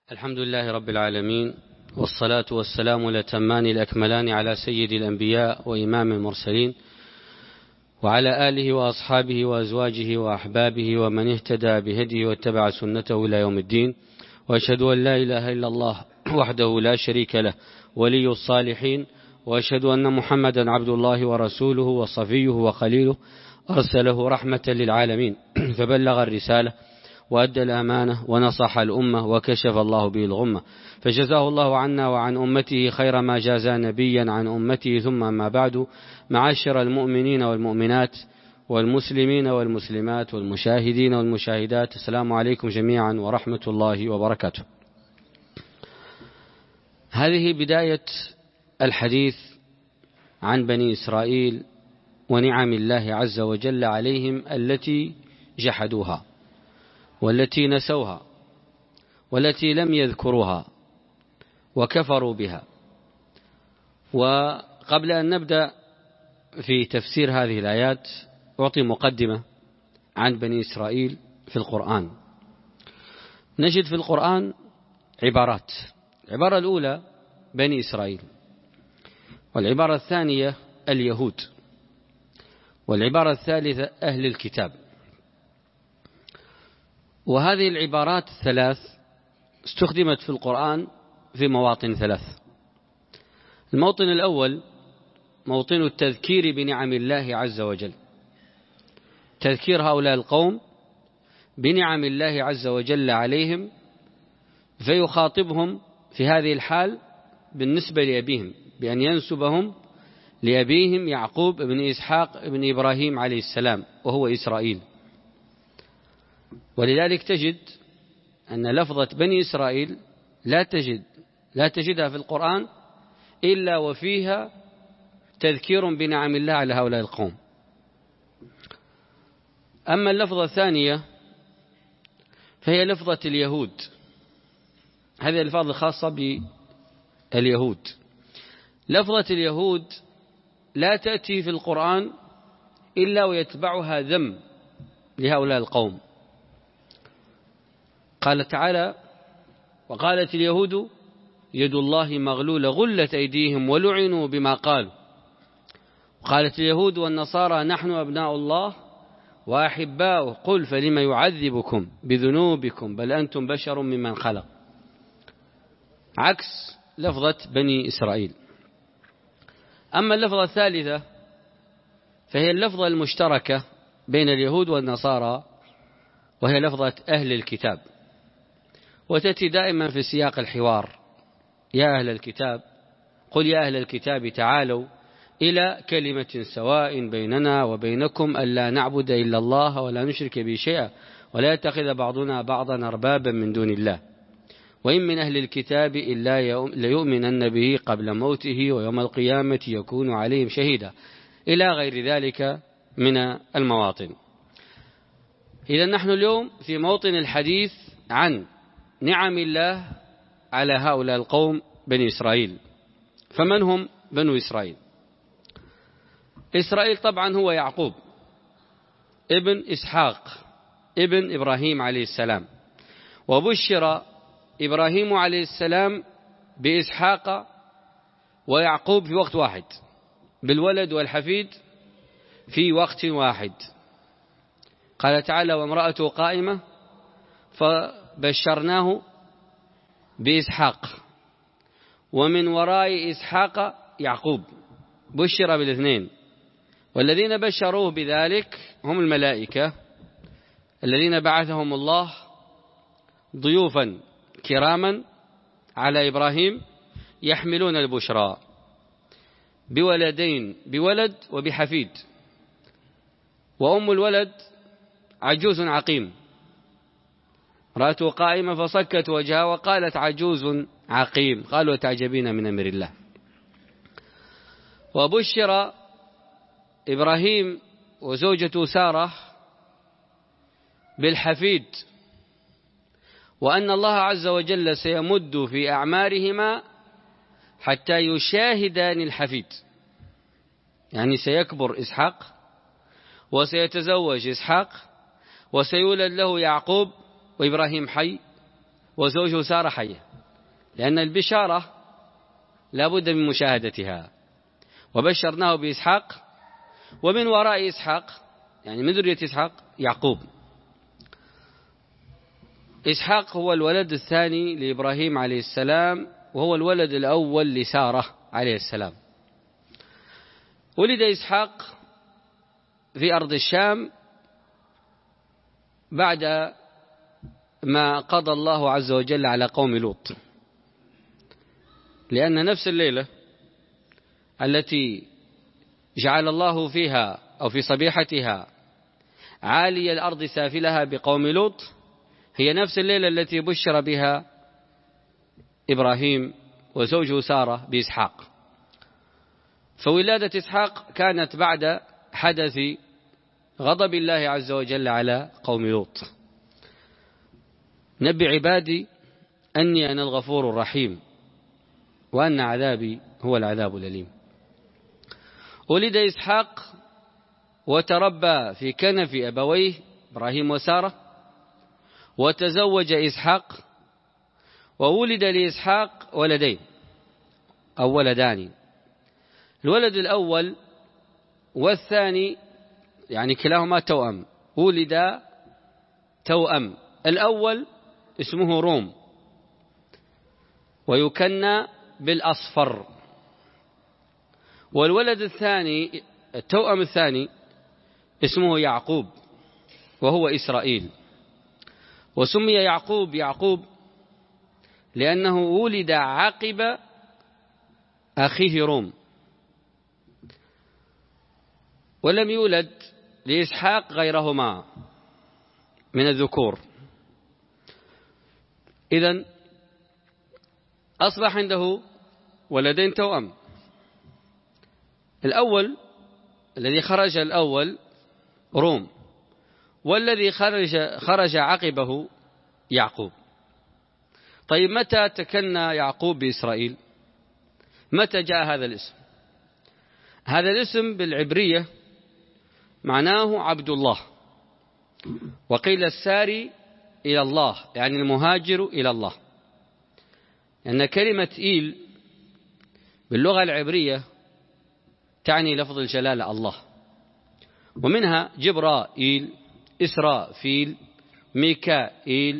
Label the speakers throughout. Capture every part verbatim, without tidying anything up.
Speaker 1: الحمد لله رب العالمين، والصلاة والسلام الأتمان الأكملان على سيد الأنبياء وإمام المرسلين، وعلى آله وأصحابه وأزواجه وأحبابه ومن اهتدى بهديه واتبع سنته إلى يوم الدين. وأشهد أن لا إله إلا الله وحده لا شريك له ولي الصالحين، وأشهد أن محمدا عبد الله ورسوله وصفيه وخليله، أرسله رحمة للعالمين فبلغ الرسالة وأدى الأمانة ونصح الأمة وكشف الله به الغمة، فجزاه الله عنا وعن أمته خير ما جازى نبيا عن أمته. ثم ما بعد، معاشر المؤمنين والمؤمنات والمسلمين والمسلمات والمشاهدين والمشاهدات، السلام عليكم جميعا ورحمة الله وبركاته. هذه بداية الحديث عن بني إسرائيل ونعم الله عز وجل عليهم التي جحدوها والتي نسوها والتي لم يذكروها وكفروا بها. وقبل أن نبدأ في تفسير هذه الآيات أعطي مقدمة عن بني إسرائيل في القرآن. نجد في القرآن عبارات، العبارة الأولى بني إسرائيل، والعبارة الثانية اليهود، والعبارة الثالثة أهل الكتاب. وهذه العبارات الثلاث استخدمت في القرآن في مواطن ثلاث. الموطن الأول موطن التذكير بنعم الله عز وجل، تذكير هؤلاء القوم بنعم الله عز وجل عليهم، فيخاطبهم في هذه الحال بالنسبة لأبيهم بأن ينسبهم لأبيهم يعقوب بن إسحاق بن إبراهيم عليه السلام وهو إسرائيل. ولذلك تجد أن لفظة بني إسرائيل لا تجد لا تجدها في القرآن إلا وفيها تذكير بنعم الله على هؤلاء القوم. أما اللفظة الثانية فهي لفظة اليهود، هذه الألفاظ الخاصة باليهود. لفظة اليهود لا تأتي في القرآن إلا ويتبعها ذم لهؤلاء القوم. قال تعالى: وقالت اليهود يد الله مغلولة غلت أيديهم ولعنوا بما قالوا. وقالت اليهود والنصارى نحن أبناء الله وأحباؤه قل فلم يعذبكم بذنوبكم بل أنتم بشر ممن خلق، عكس لفظة بني إسرائيل. أما اللفظة الثالثة فهي اللفظة المشتركة بين اليهود والنصارى، وهي لفظة أهل الكتاب، وتأتي دائما في سياق الحوار: يا أهل الكتاب، قل يا أهل الكتاب تعالوا إلى كلمة سواء بيننا وبينكم ألا نعبد إلا الله ولا نشرك به شيئا ولا يتخذ بعضنا بعضا أربابا من دون الله وإن من أهل الكتاب إلا ليؤمنن به قبل موته ويوم القيامة يكون عليهم شهيدا، إلى غير ذلك من المواطن. إذا نحن اليوم في موطن الحديث عن نعم الله على هؤلاء القوم بني إسرائيل. فمن هم بنو إسرائيل؟ إسرائيل طبعا هو يعقوب ابن إسحاق ابن إبراهيم عليه السلام، وبشر إبراهيم عليه السلام بإسحاق ويعقوب في وقت واحد، بالولد والحفيد في وقت واحد. قال تعالى: وامرأته قائمة فبشرناه بإسحاق ومن وراء إسحاق يعقوب، بشر بالاثنين. والذين بشروه بذلك هم الملائكة الذين بعثهم الله ضيوفا كراما على إبراهيم يحملون البشرى بولدين، بولد وبحفيد. وأم الولد عجوز عقيم، رأته قائمة فصكت وجهها وقالت عجوز عقيم، قالوا تعجبين من أمر الله. وبشر إبراهيم وزوجته سارة بالحفيد، وأن الله عز وجل سيمد في أعمارهما حتى يشاهدان الحفيد، يعني سيكبر إسحاق وسيتزوج إسحاق وسيولد له يعقوب وإبراهيم حي وزوجه سارة حية، لأن البشارة لا بد من مشاهدتها. وبشرناه بإسحاق، ومن وراء إسحاق يعني من ذرية إسحاق يعقوب. إسحاق هو الولد الثاني لإبراهيم عليه السلام، وهو الولد الأول لسارة عليه السلام. ولد إسحاق في أرض الشام بعد ما قضى الله عز وجل على قوم لوط، لأن نفس الليلة التي جعل الله فيها أو في صبيحتها عالي الأرض سافلها بقوم لوط هي نفس الليلة التي بشر بها إبراهيم وزوجه سارة بإسحاق. فولادة إسحاق كانت بعد حدث غضب الله عز وجل على قوم لوط. نبي عبادي أني أنا الغفور الرحيم وأن عذابي هو العذاب الأليم. ولد إسحاق وتربى في كنف أبويه إبراهيم وسارة، وتزوج إسحاق، وولد لإسحاق ولدين أو ولدان. الولد الأول والثاني يعني كلاهما توأم، ولد توأم. الأول اسمه روم ويكنى بالأصفر، والولد الثاني التوأم الثاني اسمه يعقوب وهو إسرائيل. وسمي يعقوب يعقوب لأنه ولد عقب أخيه روم، ولم يولد لإسحاق غيرهما من الذكور. إذن أصبح عنده ولدين توأم. الأول الذي خرج الأول روم، والذي خرج خرج عقبه يعقوب. طيب متى تكنى يعقوب بإسرائيل؟ متى جاء هذا الاسم؟ هذا الاسم بالعبرية معناه عبد الله، وقيل الساري إلى الله يعني المهاجر إلى الله، لأن كلمة إيل باللغة العبرية تعني لفظ الجلالة الله، ومنها جبرائيل، إسرافيل، ميكائيل،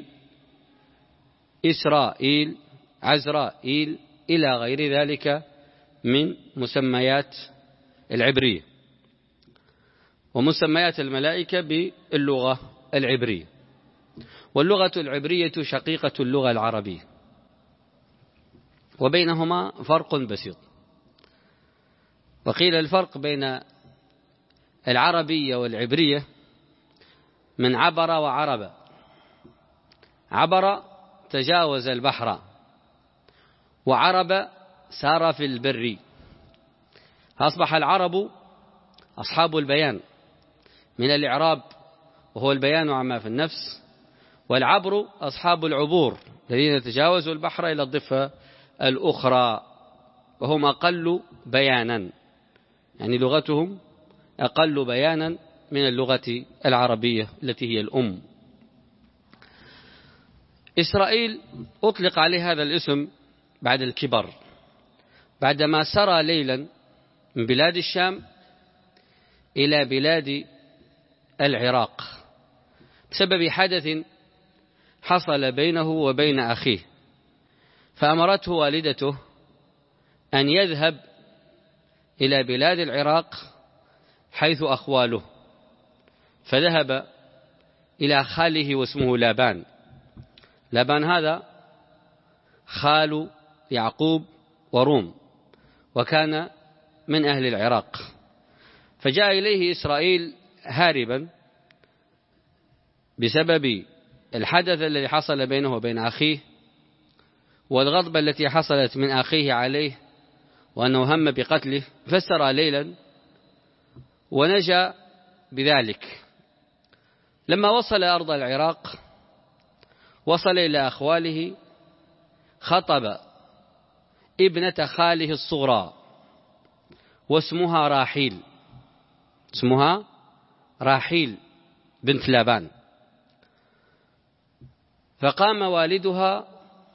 Speaker 1: إسرائيل، عزرائيل، إلى غير ذلك من مسميات العبرية ومسميات الملائكة باللغة العبرية. واللغة العبرية شقيقة اللغة العربية، وبينهما فرق بسيط. وقيل الفرق بين العربية والعبرية من عبر وعرب. عبر تجاوز البحر، وعرب سار في البر. أصبح العرب أصحاب البيان من الإعراب وهو البيان عما في النفس، والعبر أصحاب العبور الذين تجاوزوا البحر إلى الضفة الأخرى وهم أقل بيانا، يعني لغتهم أقل بيانا من اللغة العربية التي هي الأم. إسرائيل أطلق عليه هذا الاسم بعد الكبر، بعدما سرى ليلا من بلاد الشام إلى بلاد العراق بسبب حدث حصل بينه وبين أخيه، فأمرته والدته أن يذهب إلى بلاد العراق حيث أخواله، فذهب إلى خاله واسمه لابان. لابان هذا خال يعقوب وروم، وكان من أهل العراق. فجاء إليه إسرائيل هاربا بسبب الحدث الذي حصل بينه وبين أخيه، والغضبة التي حصلت من أخيه عليه، وأنه هم بقتله، فسر ليلا ونجا بذلك. لما وصل أرض العراق وصل إلى أخواله، خطب ابنة خاله الصغرى واسمها راحيل، اسمها راحيل بنت لابان. فقام والدها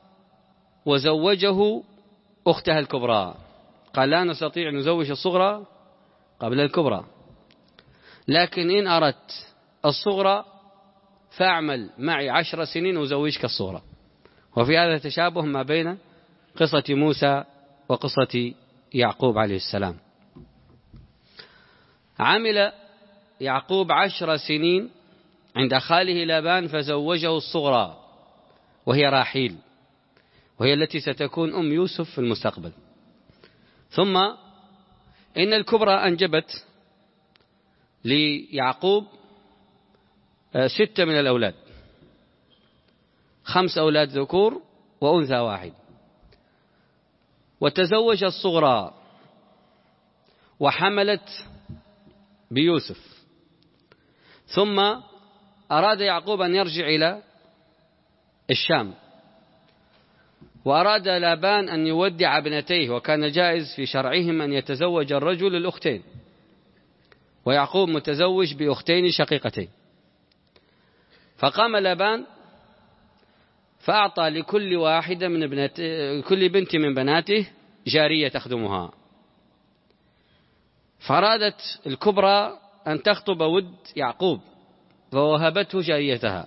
Speaker 1: وزوجه أختها الكبرى، قال لا نستطيع أن نزوج الصغرى قبل الكبرى، لكن إن أردت الصغرى فاعمل معي عشر سنين وزوجك الصغرى. وفي هذا تشابه ما بين قصة موسى وقصة يعقوب عليه السلام. عمل يعقوب عشر سنين عند خاله لابان فزوجه الصغرى وهي راحيل، وهي التي ستكون أم يوسف في المستقبل. ثم إن الكبرى أنجبت ليعقوب ستة من الأولاد، خمس أولاد ذكور وأنثى واحد. وتزوج الصغرى وحملت بيوسف. ثم أراد يعقوب أن يرجع إلى الشام، وأراد لابان أن يودع ابنتيه، وكان جائز في شرعهم أن يتزوج الرجل الأختين، ويعقوب متزوج بأختين شقيقتين. فقام لابان فأعطى لكل واحدة من ابنته كل بنت من بناته جارية تخدمها. فأرادت الكبرى أن تخطب ود يعقوب فوهبته جاريتها،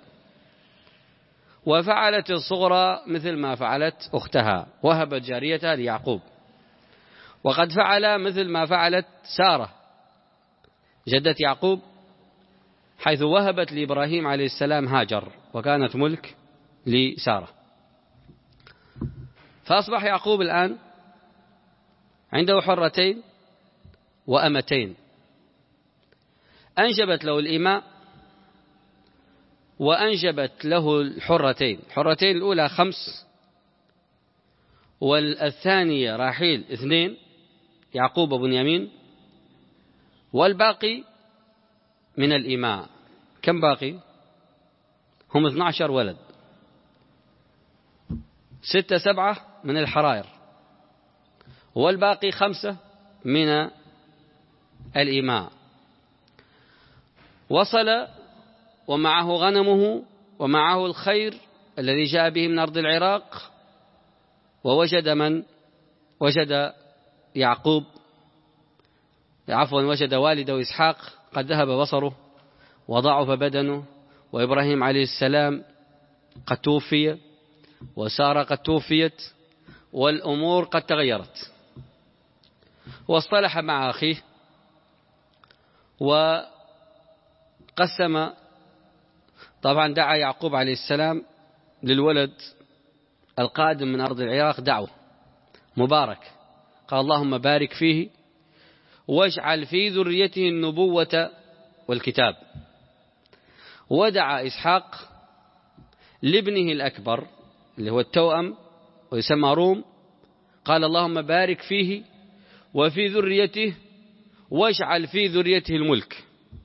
Speaker 1: وفعلت الصغرى مثل ما فعلت أختها، وهبت جاريتها ليعقوب. وقد فعل مثل ما فعلت سارة جدة يعقوب، حيث وهبت لإبراهيم عليه السلام هاجر، وكانت ملك لسارة. فأصبح يعقوب الآن عنده حرتين وأمتين، أنجبت له الإماء وأنجبت له الحرتين. الحرتين الأولى خمس، والثانية راحيل اثنين، يعقوب وبنيامين، والباقي من الإماء. كم باقي؟ هم اثني عشر ولد، ستة سبعة من الحرائر، والباقي خمسة من الإماء. وصل ومعه غنمه ومعه الخير الذي جاء به من أرض العراق، ووجد من وجد يعقوب عفوا وجد والده إسحاق قد ذهب بصره وضعف بدنه، وإبراهيم عليه السلام قد توفي، وسارة قد توفيت، والأمور قد تغيرت. واصطلح مع أخيه وقسم. طبعا دعا يعقوب عليه السلام للولد القادم من أرض العراق دعوة مبارك، قال اللهم بارك فيه واجعل في ذريته النبوة والكتاب. ودعا إسحاق لابنه الأكبر اللي هو التوأم ويسمى روم، قال اللهم بارك فيه وفي ذريته واجعل في ذريته الملك.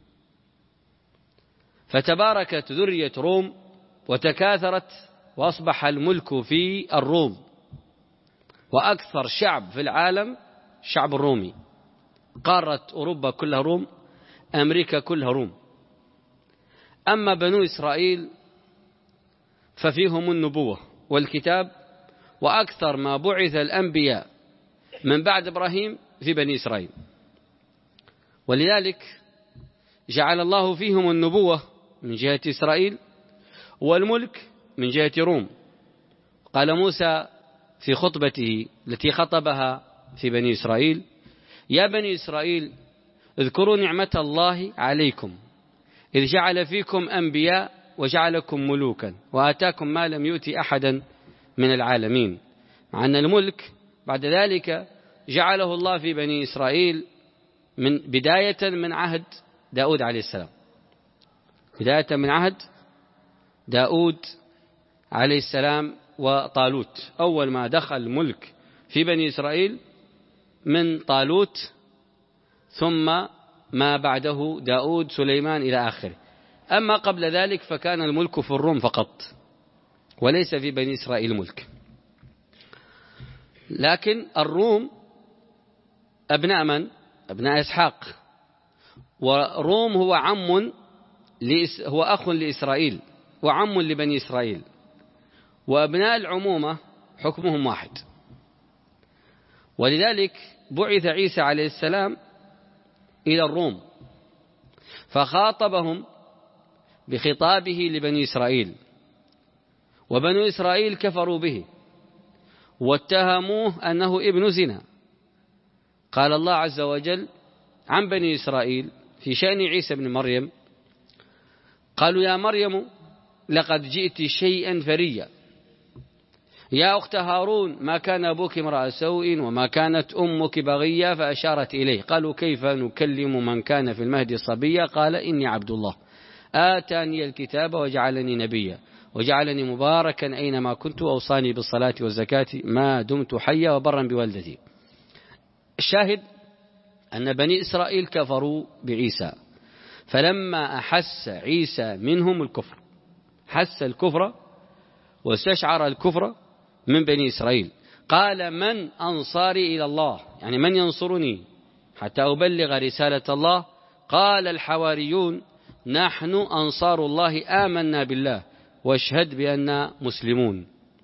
Speaker 1: فتباركت ذرية روم وتكاثرت، وأصبح الملك في الروم، وأكثر شعب في العالم الشعب الرومي. قارة أوروبا كلها روم، أمريكا كلها روم. أما بنو إسرائيل ففيهم النبوة والكتاب، وأكثر ما بعث الأنبياء من بعد إبراهيم في بني إسرائيل، ولذلك جعل الله فيهم النبوة من جهة إسرائيل والملك من جهة روم. قال موسى في خطبته التي خطبها في بني إسرائيل: يا بني إسرائيل اذكروا نعمة الله عليكم إذ جعل فيكم أنبياء وجعلكم ملوكا وآتاكم ما لم يؤتي أحدا من العالمين. مع أن الملك بعد ذلك جعله الله في بني إسرائيل من بداية من عهد داود عليه السلام، بداية من عهد داود عليه السلام وطالوت. أول ما دخل الملك في بني إسرائيل من طالوت، ثم ما بعده داود سليمان إلى آخره. أما قبل ذلك فكان الملك في الروم فقط، وليس في بني إسرائيل ملك. لكن الروم أبناء من؟ أبناء إسحاق. وروم هو عم هو أخ لإسرائيل وعم لبني إسرائيل، وأبناء العمومة حكمهم واحد. ولذلك بعث عيسى عليه السلام إلى الروم فخاطبهم بخطابه لبني إسرائيل، وبنو إسرائيل كفروا به واتهموه أنه ابن زنا. قال الله عز وجل عن بني إسرائيل في شأن عيسى بن مريم: قالوا يا مريم لقد جئت شيئا فريا، يا أخت هارون ما كان أبوك امرأ سوء وما كانت أمك بغيا، فأشارت إليه. قالوا كيف نكلم من كان في المهد صبيا؟ قال إني عبد الله آتاني الكتاب وجعلني نبيا وجعلني مباركا أينما كنت وأوصاني بالصلاة والزكاة ما دمت حيا وبرا بوالدتي. الشاهد أن بني إسرائيل كفروا بعيسى، فلما أحس عيسى منهم الكفر، حس الكفر واستشعر الكفر من بني إسرائيل، قال من أنصاري إلى الله، يعني من ينصرني حتى أبلغ رسالة الله؟ قال الحواريون نحن أنصار الله آمنا بالله واشهد بأننا مسلمون.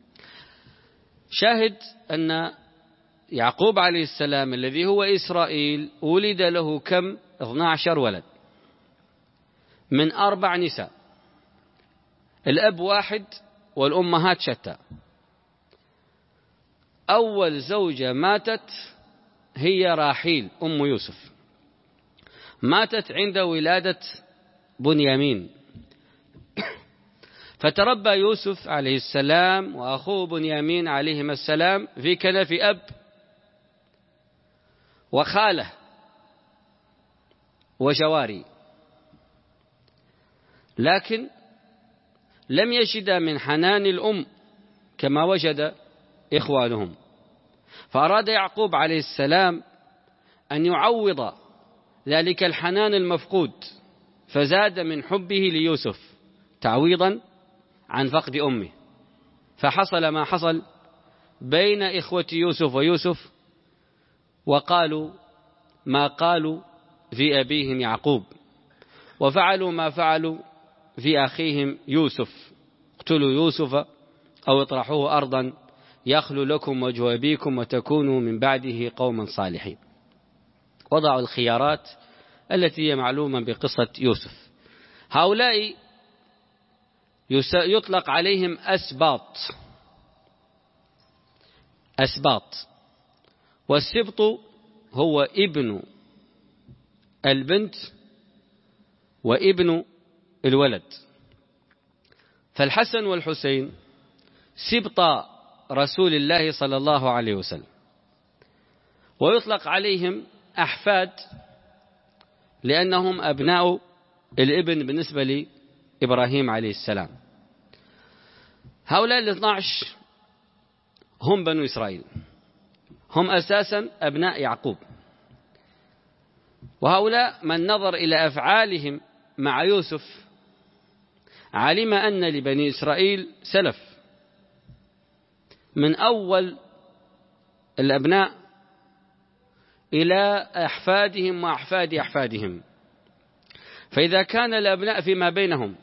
Speaker 1: شاهد أن يعقوب عليه السلام الذي هو إسرائيل ولد له كم؟ اثنا عشر ولد من أربع نساء، الأب واحد والأمهات شتى. أول زوجة ماتت هي راحيل أم يوسف، ماتت عند ولادة بنيامين، فتربى يوسف عليه السلام وأخوه بنيامين عليهما السلام في كنف أب وخاله وجواري، لكن لم يجد من حنان الأم كما وجد إخوانهم، فأراد يعقوب عليه السلام أن يعوض ذلك الحنان المفقود، فزاد من حبه ليوسف تعويضا عن فقد أمه، فحصل ما حصل بين إخوة يوسف ويوسف، وقالوا ما قالوا في أبيهم يعقوب، وفعلوا ما فعلوا في أخيهم يوسف: اقتلوا يوسف أو اطرحوه أرضا يخلو لكم وجه أبيكم وتكونوا من بعده قوما صالحين. وضعوا الخيارات التي هي معلومة بقصة يوسف. هؤلاء يطلق عليهم أسباط، أسباط، والسبط هو ابن البنت وابن الولد، فالحسن والحسين سبط رسول الله صلى الله عليه وسلم، ويطلق عليهم أحفاد لأنهم أبناء الابن بالنسبة لإبراهيم عليه السلام. هؤلاء الاثنى عشر هم بنو إسرائيل، هم أساسا أبناء يعقوب، وهؤلاء من نظر إلى أفعالهم مع يوسف علم أن لبني إسرائيل سلف من أول الأبناء إلى أحفادهم وأحفاد أحفادهم. فإذا كان الأبناء فيما بينهم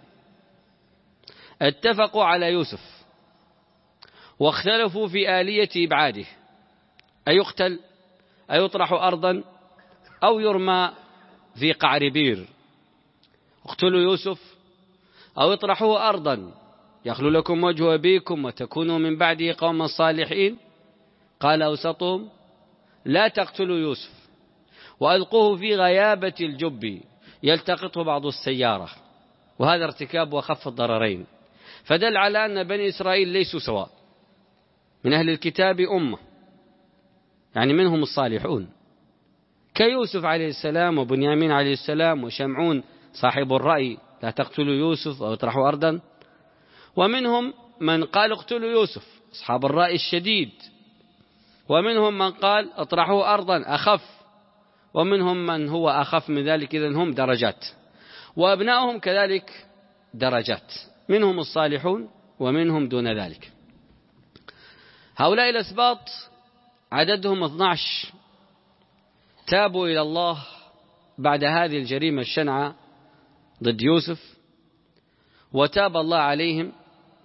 Speaker 1: اتفقوا على يوسف واختلفوا في آلية إبعاده، أيقتل أيطرح أرضا أو يرمى في قعر بير، اقتلوا يوسف أو اطرحوه أرضا يخلو لكم وجه أبيكم وتكونوا من بعده قوما صالحين، قال أوسطهم لا تقتلوا يوسف وألقوه في غيابة الجب يلتقطه بعض السيارة، وهذا ارتكاب وخف الضررين. فدل على أن بني إسرائيل ليسوا سواء، من أهل الكتاب أمة، يعني منهم الصالحون كيوسف عليه السلام وبنيامين عليه السلام وشمعون صاحب الرأي لا تقتلوا يوسف أو اطرحوا أرضا، ومنهم من قال اقتلوا يوسف أصحاب الرأي الشديد، ومنهم من قال اطرحوا أرضا أخف، ومنهم من هو أخف من ذلك. إذن هم درجات، وأبنائهم كذلك درجات، منهم الصالحون ومنهم دون ذلك. هؤلاء الأسباط عددهم اثنا عشر تابوا إلى الله بعد هذه الجريمة الشنعة ضد يوسف، وتاب الله عليهم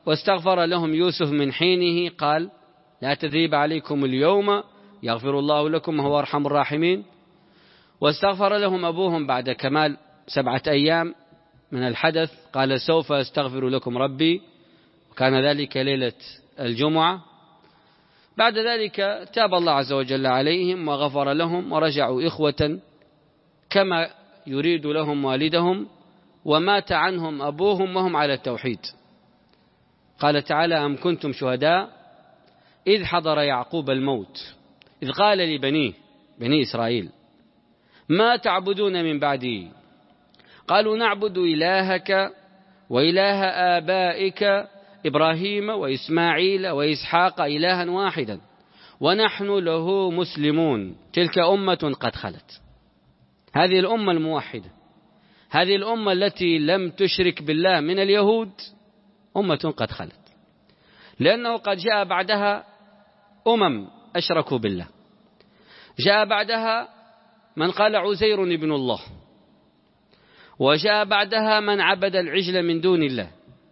Speaker 1: واستغفر لهم يوسف من حينه قال لا تثريب عليكم اليوم يغفر الله لكم وهو أرحم الراحمين. واستغفر لهم أبوهم بعد كمال سبعة أيام من الحدث قال سوف أستغفر لكم ربي، وكان ذلك ليلة الجمعة. بعد ذلك تاب الله عز وجل عليهم وغفر لهم ورجعوا إخوة كما يريد لهم والدهم، ومات عنهم أبوهم وهم على التوحيد. قال تعالى أم كنتم شهداء إذ حضر يعقوب الموت إذ قال لبنيه بني إسرائيل ما تعبدون من بعدي قالوا نعبد إلهك وإله آبائك إبراهيم وإسماعيل وإسحاق إلها واحدا ونحن له مسلمون تلك أمة قد خلت. هذه الأمة الموحدة، هذه الأمة التي لم تشرك بالله من اليهود أمة قد خلت، لأنه قد جاء بعدها أمم أشركوا بالله، جاء بعدها من قال عزير ابن الله، وجاء بعدها من عبد العجل من دون الله،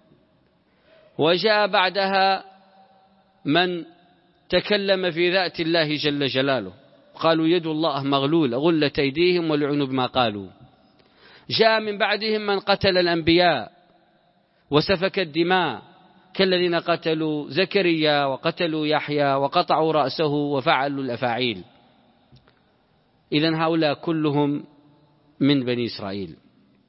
Speaker 1: وجاء بعدها من تكلم في ذات الله جل جلاله قالوا يد الله مغلولة غلت أيديهم ولعنوا بما قالوا. جاء من بعدهم من قتل الأنبياء وسفك الدماء كالذين قتلوا زكريا وقتلوا يحيى وقطعوا رأسه وفعلوا الأفاعيل. إذن هؤلاء كلهم من بني إسرائيل.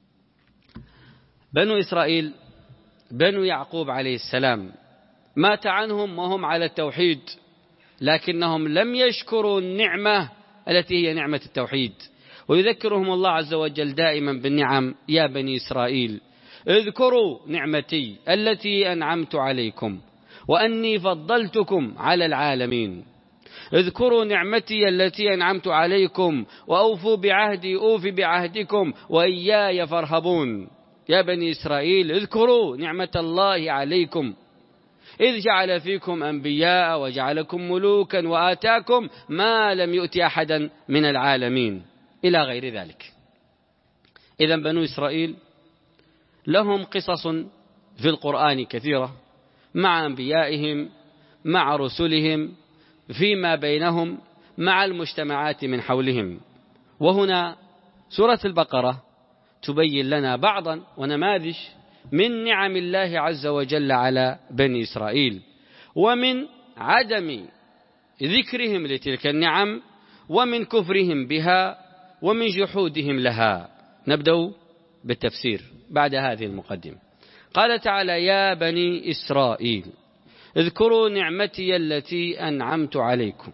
Speaker 1: بنو إسرائيل بنو يعقوب عليه السلام مات عنهم وهم على التوحيد، لكنهم لم يشكروا النعمة التي هي نعمة التوحيد. ويذكرهم الله عز وجل دائما بالنعم يا بني إسرائيل اذكروا نعمتي التي أنعمت عليكم وأني فضلتكم على العالمين. اذكروا نعمتي التي أنعمت عليكم وأوفوا بعهدي أوف بعهدكم وإياي فارهبون. يا بني إسرائيل اذكروا نعمة الله عليكم إذ جعل فيكم أنبياء وجعلكم ملوكا وآتاكم ما لم يؤت أحدا من العالمين إلى غير ذلك. إذن بنو إسرائيل لهم قصص في القرآن كثيرة مع أنبيائهم مع رسلهم فيما بينهم مع المجتمعات من حولهم. وهنا سورة البقرة تبين لنا بعضا ونماذج من نعم الله عز وجل على بني إسرائيل ومن عدم ذكرهم لتلك النعم ومن كفرهم بها ومن جحودهم لها. نبدأ بالتفسير بعد هذه المقدمة. قال تعالى يا بني إسرائيل اذكروا نعمتي التي أنعمت عليكم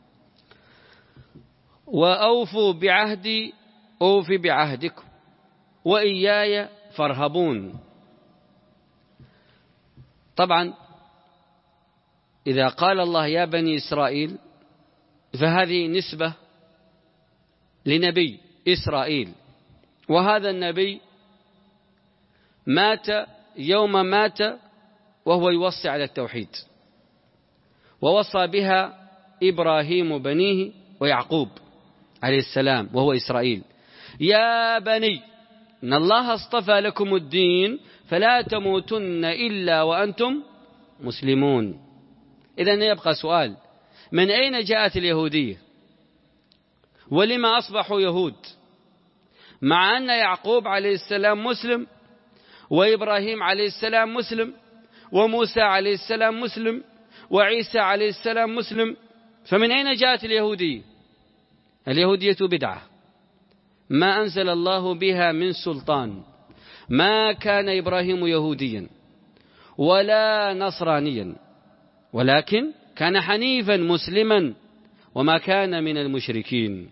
Speaker 1: وأوفوا بعهدي أوف بعهدكم وإياي فارهبون. طبعا إذا قال الله يا بني إسرائيل فهذه نسبة لنبي إسرائيل، وهذا النبي مات يوم مات وهو يوصي على التوحيد، ووصى بها إبراهيم بنيه ويعقوب عليه السلام وهو إسرائيل. يا بني إن الله اصطفى لكم الدين فلا تموتن إلا وأنتم مسلمون. إذن يبقى سؤال، من أين جاءت اليهودية ولما أصبحوا يهود مع أن يعقوب عليه السلام مسلم وإبراهيم عليه السلام مسلم وموسى عليه السلام مسلم وعيسى عليه السلام مسلم؟ فمن أين جاءت اليهودية؟ اليهودية بدعة ما أنزل الله بها من سلطان. ما كان إبراهيم يهوديا ولا نصرانيا ولكن كان حنيفا مسلما وما كان من المشركين.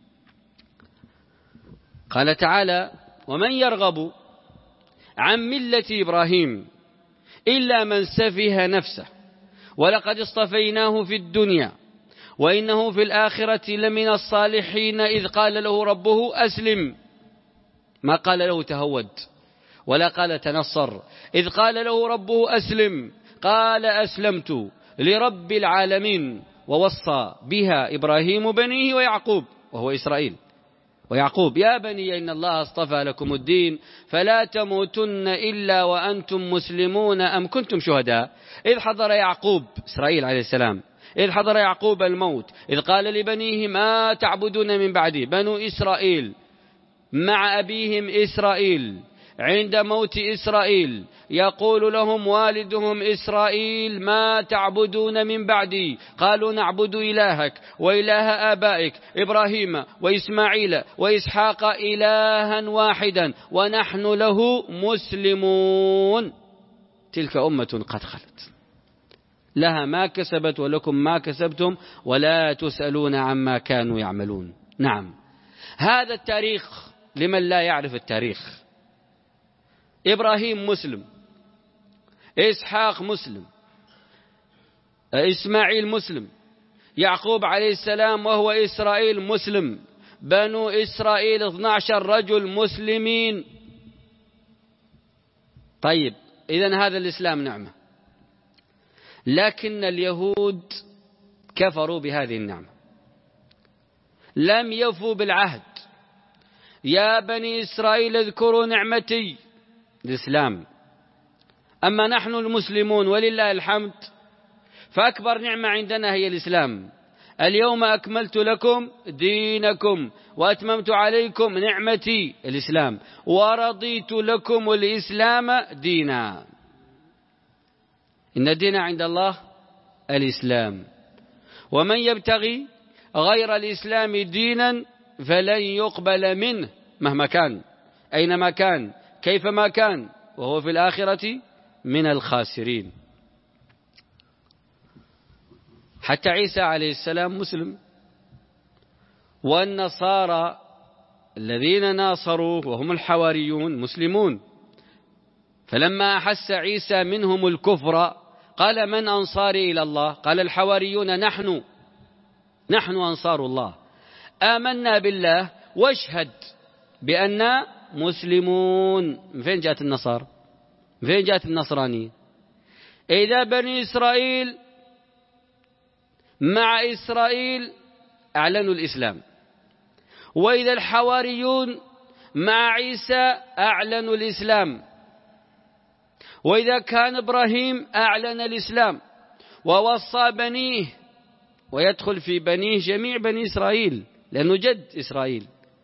Speaker 1: قال تعالى ومن يرغب عن ملة إبراهيم إلا من سفه نفسه ولقد اصطفيناه في الدنيا وإنه في الآخرة لمن الصالحين إذ قال له ربه أسلم. ما قال له تهود ولا قال تنصر، إذ قال له ربه أسلم قال أسلمت لرب العالمين. ووصى بها إبراهيم بنيه ويعقوب وهو إسرائيل. ويعقوب: يا بني إن الله اصطفى لكم الدين فلا تموتن إلا وأنتم مسلمون أم كنتم شهداء إذ حضر يعقوب إسرائيل عليه السلام إذ حضر يعقوب الموت إذ قال لبنيه ما تعبدون من بعدي. بنو إسرائيل مع أبيهم إسرائيل عند موت إسرائيل يقول لهم والدهم إسرائيل ما تعبدون من بعدي؟ قالوا نعبد إلهك وإله آبائك إبراهيم وإسماعيل وإسحاق إلها واحدا ونحن له مسلمون. تلك أمة قد خلت لها ما كسبت ولكم ما كسبتم ولا تسألون عما كانوا يعملون. نعم، هذا التاريخ لمن لا يعرف التاريخ. إبراهيم مسلم، إسحاق مسلم، إسماعيل مسلم، يعقوب عليه السلام وهو إسرائيل مسلم، بنو إسرائيل اثني عشر رجل مسلمين. طيب، إذن هذا الإسلام نعمة، لكن اليهود كفروا بهذه النعمة، لم يفوا بالعهد. يا بني إسرائيل اذكروا نعمتي، الإسلام. أما نحن المسلمون ولله الحمد فأكبر نعمة عندنا هي الإسلام. اليوم أكملت لكم دينكم وأتممت عليكم نعمتي، الإسلام، ورضيت لكم الإسلام دينا. إن الدين عند الله الإسلام، ومن يبتغي غير الإسلام دينا فلن يقبل منه مهما كان أينما كان كيفما كان وهو في الآخرة من الخاسرين. حتى عيسى عليه السلام مسلم، والنصارى الذين ناصروه وهم الحواريون مسلمون. فلما أحس عيسى منهم الكفر قال من أنصاري إلى الله؟ قال الحواريون نحن نحن أنصار الله، آمنا بالله واشهد بأننا مسلمون. من فين جاءت النصارى؟ من فين جاءت النصرانية؟ إذا بني إسرائيل مع إسرائيل أعلنوا الإسلام، وإذا الحواريون مع عيسى أعلنوا الإسلام، وإذا كان إبراهيم أعلن الإسلام ووصى بنيه، ويدخل في بنيه جميع بني إسرائيل لأنه جد إسرائيل،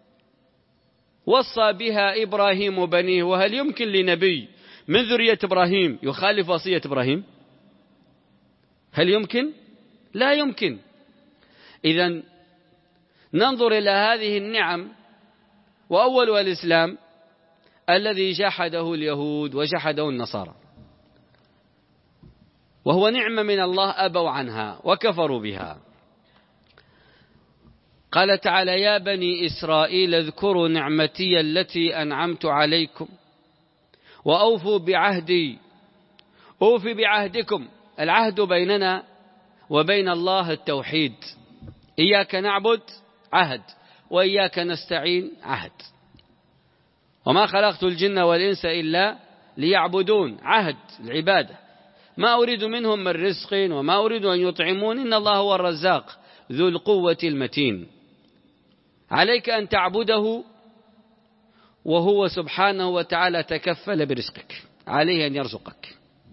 Speaker 1: وصى بها إبراهيم وبنيه. وهل يمكن لنبي من ذرية إبراهيم يخالف وصية إبراهيم؟ هل يمكن؟ لا يمكن. إذن ننظر إلى هذه النعم، وأولها الإسلام الذي جحده اليهود وجحده النصارى، وهو نعمة من الله أبوا عنها وكفروا بها. قال تعالى يا بني إسرائيل اذكروا نعمتي التي أنعمت عليكم وأوفوا بعهدي. أوفي بعهدكم، العهد بيننا وبين الله التوحيد، إياك نعبد عهد وإياك نستعين عهد، وما خلقت الجن والإنس إلا ليعبدون، عهد العبادة، ما أريد منهم من رزق وما أريد أن يطعمون، إن الله هو الرزاق ذو القوة المتين. عليك أن تعبده وهو سبحانه وتعالى تكفل برزقك، عليه أن يرزقك،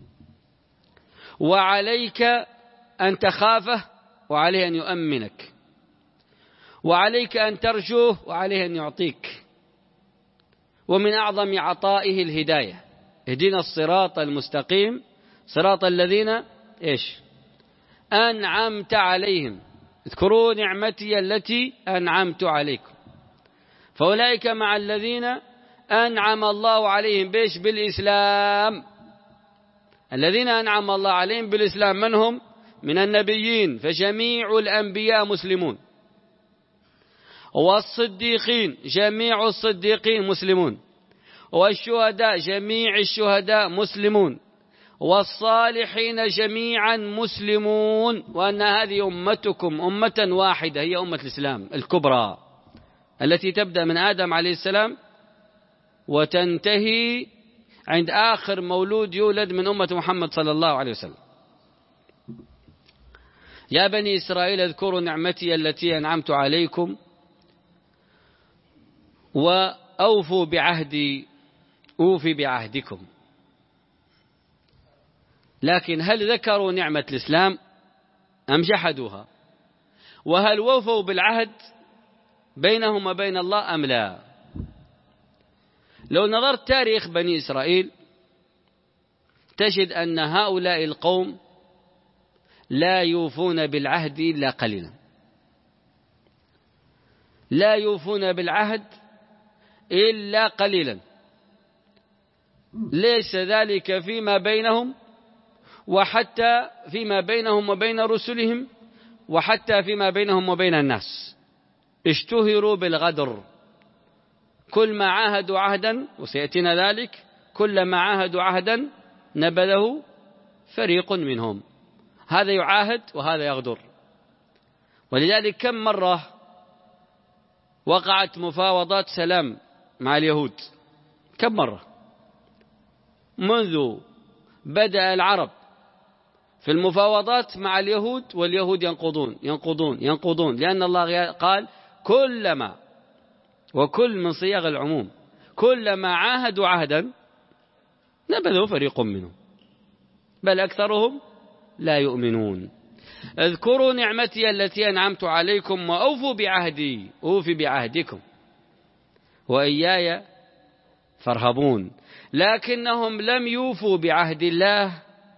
Speaker 1: وعليك أن تخافه وعليه أن يؤمنك، وعليك أن ترجوه وعليه أن يعطيك. ومن أعظم عطائه الهداية، اهدنا الصراط المستقيم صراط الذين إيش أنعمت عليهم، اذكروا نعمتي التي أنعمت عليكم. فأولئك مع الذين أنعم الله عليهم بيش بالإسلام. الذين أنعم الله عليهم بالإسلام من هم؟ من النبيين، فجميع الأنبياء مسلمون، والصديقين جميع الصديقين مسلمون، والشهداء جميع الشهداء مسلمون، والصالحين جميعا مسلمون. وأن هذه أمتكم أمة واحدة، هي أمة الإسلام الكبرى التي تبدأ من آدم عليه السلام وتنتهي عند آخر مولود يولد من أمة محمد صلى الله عليه وسلم. يا بني إسرائيل اذكروا نعمتي التي أنعمت عليكم وأوفوا بعهدي أوفي بعهدكم. لكن هل ذكروا نعمة الإسلام أم جحدوها؟ وهل وفوا بالعهد بينهم وبين الله أم لا؟ لو نظرت تاريخ بني إسرائيل تجد أن هؤلاء القوم لا يوفون بالعهد إلا قليلا، لا يوفون بالعهد إلا قليلا، ليس ذلك فيما بينهم وحتى فيما بينهم وبين رسلهم وحتى فيما بينهم وبين الناس. اشتهروا بالغدر، كل ما عاهدوا عهدا، وسيأتينا ذلك، كل ما عاهدوا عهدا نبذه فريق منهم، هذا يعاهد وهذا يغدر. ولذلك كم مرة وقعت مفاوضات سلام مع اليهود؟ كم مرة منذ بدأ العرب في المفاوضات مع اليهود، واليهود ينقضون ينقضون ينقضون، لأن الله قال كلما، وكل من صيغ العموم، كلما عاهدوا عهدا نبذوا فريق منهم، بل أكثرهم لا يؤمنون. اذكروا نعمتي التي أنعمت عليكم وأوفوا بعهدي أوفي بعهدكم وإياي فارهبون. لكنهم لم يوفوا بعهد الله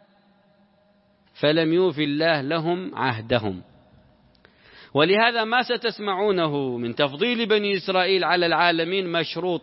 Speaker 1: فلم يوفي الله لهم عهدهم. ولهذا ما ستسمعونه من تفضيل بني إسرائيل على العالمين مشروط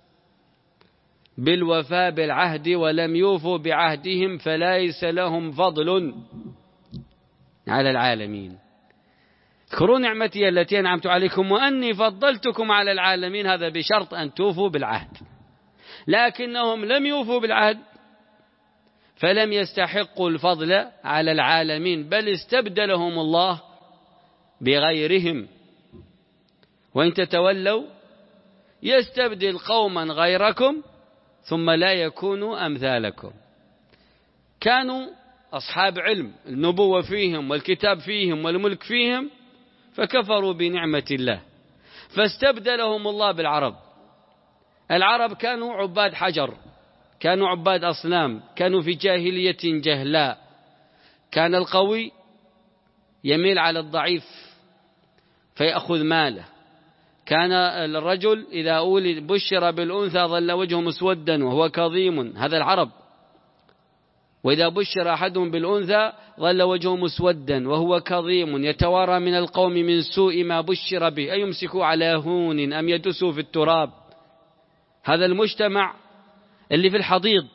Speaker 1: بالوفاء بالعهد، ولم يوفوا بعهدهم فليس لهم فضل على العالمين. اذكروا نعمتي التي أنعمت عليكم وأني فضلتكم على العالمين، هذا بشرط أن توفوا بالعهد. لكنهم لم يوفوا بالعهد فلم يستحقوا الفضل على العالمين، بل استبدلهم الله بغيرهم. وإن تتولوا يستبدل قوما غيركم ثم لا يكونوا أمثالكم. كانوا أصحاب علم، النبوة فيهم والكتاب فيهم والملك فيهم، فكفروا بنعمة الله فاستبدلهم الله بالعرب. العرب كانوا عباد حجر، كانوا عباد أصنام، كانوا في جاهلية جهلاء. كان القوي يميل على الضعيف فيأخذ ماله. كان الرجل إذا ولد بشر بالأنثى ظل وجهه مسودا وهو كظيم، هذا العرب. وإذا بشر أحدهم بالأنثى ظل وجهه مسودا وهو كظيم يتوارى من القوم من سوء ما بشر به، أيمسكوا على هون أم يدسوا في التراب. هذا المجتمع اللي في الحضيض.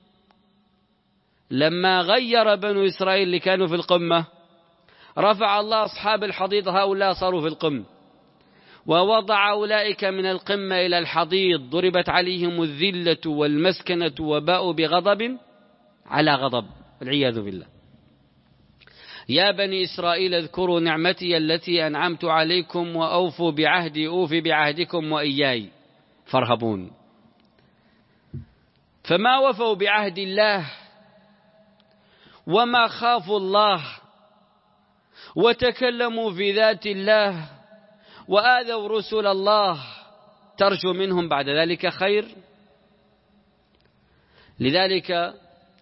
Speaker 1: لما غير بنو إسرائيل اللي كانوا في القمة رفع الله أصحاب الحضيض، هؤلاء صاروا في القمة، ووضع أولئك من القمة إلى الحضيض، ضربت عليهم الذلة والمسكنة وباءوا بغضب على غضب والعياذ بالله. يا بني إسرائيل اذكروا نعمتي التي أنعمت عليكم وأوفوا بعهدي أوفي بعهدكم وإياي فارهبون. فما وفوا بعهد الله وما خافوا الله وتكلموا في ذات الله وآذوا رسل الله، ترجو منهم بعد ذلك خير؟ لذلك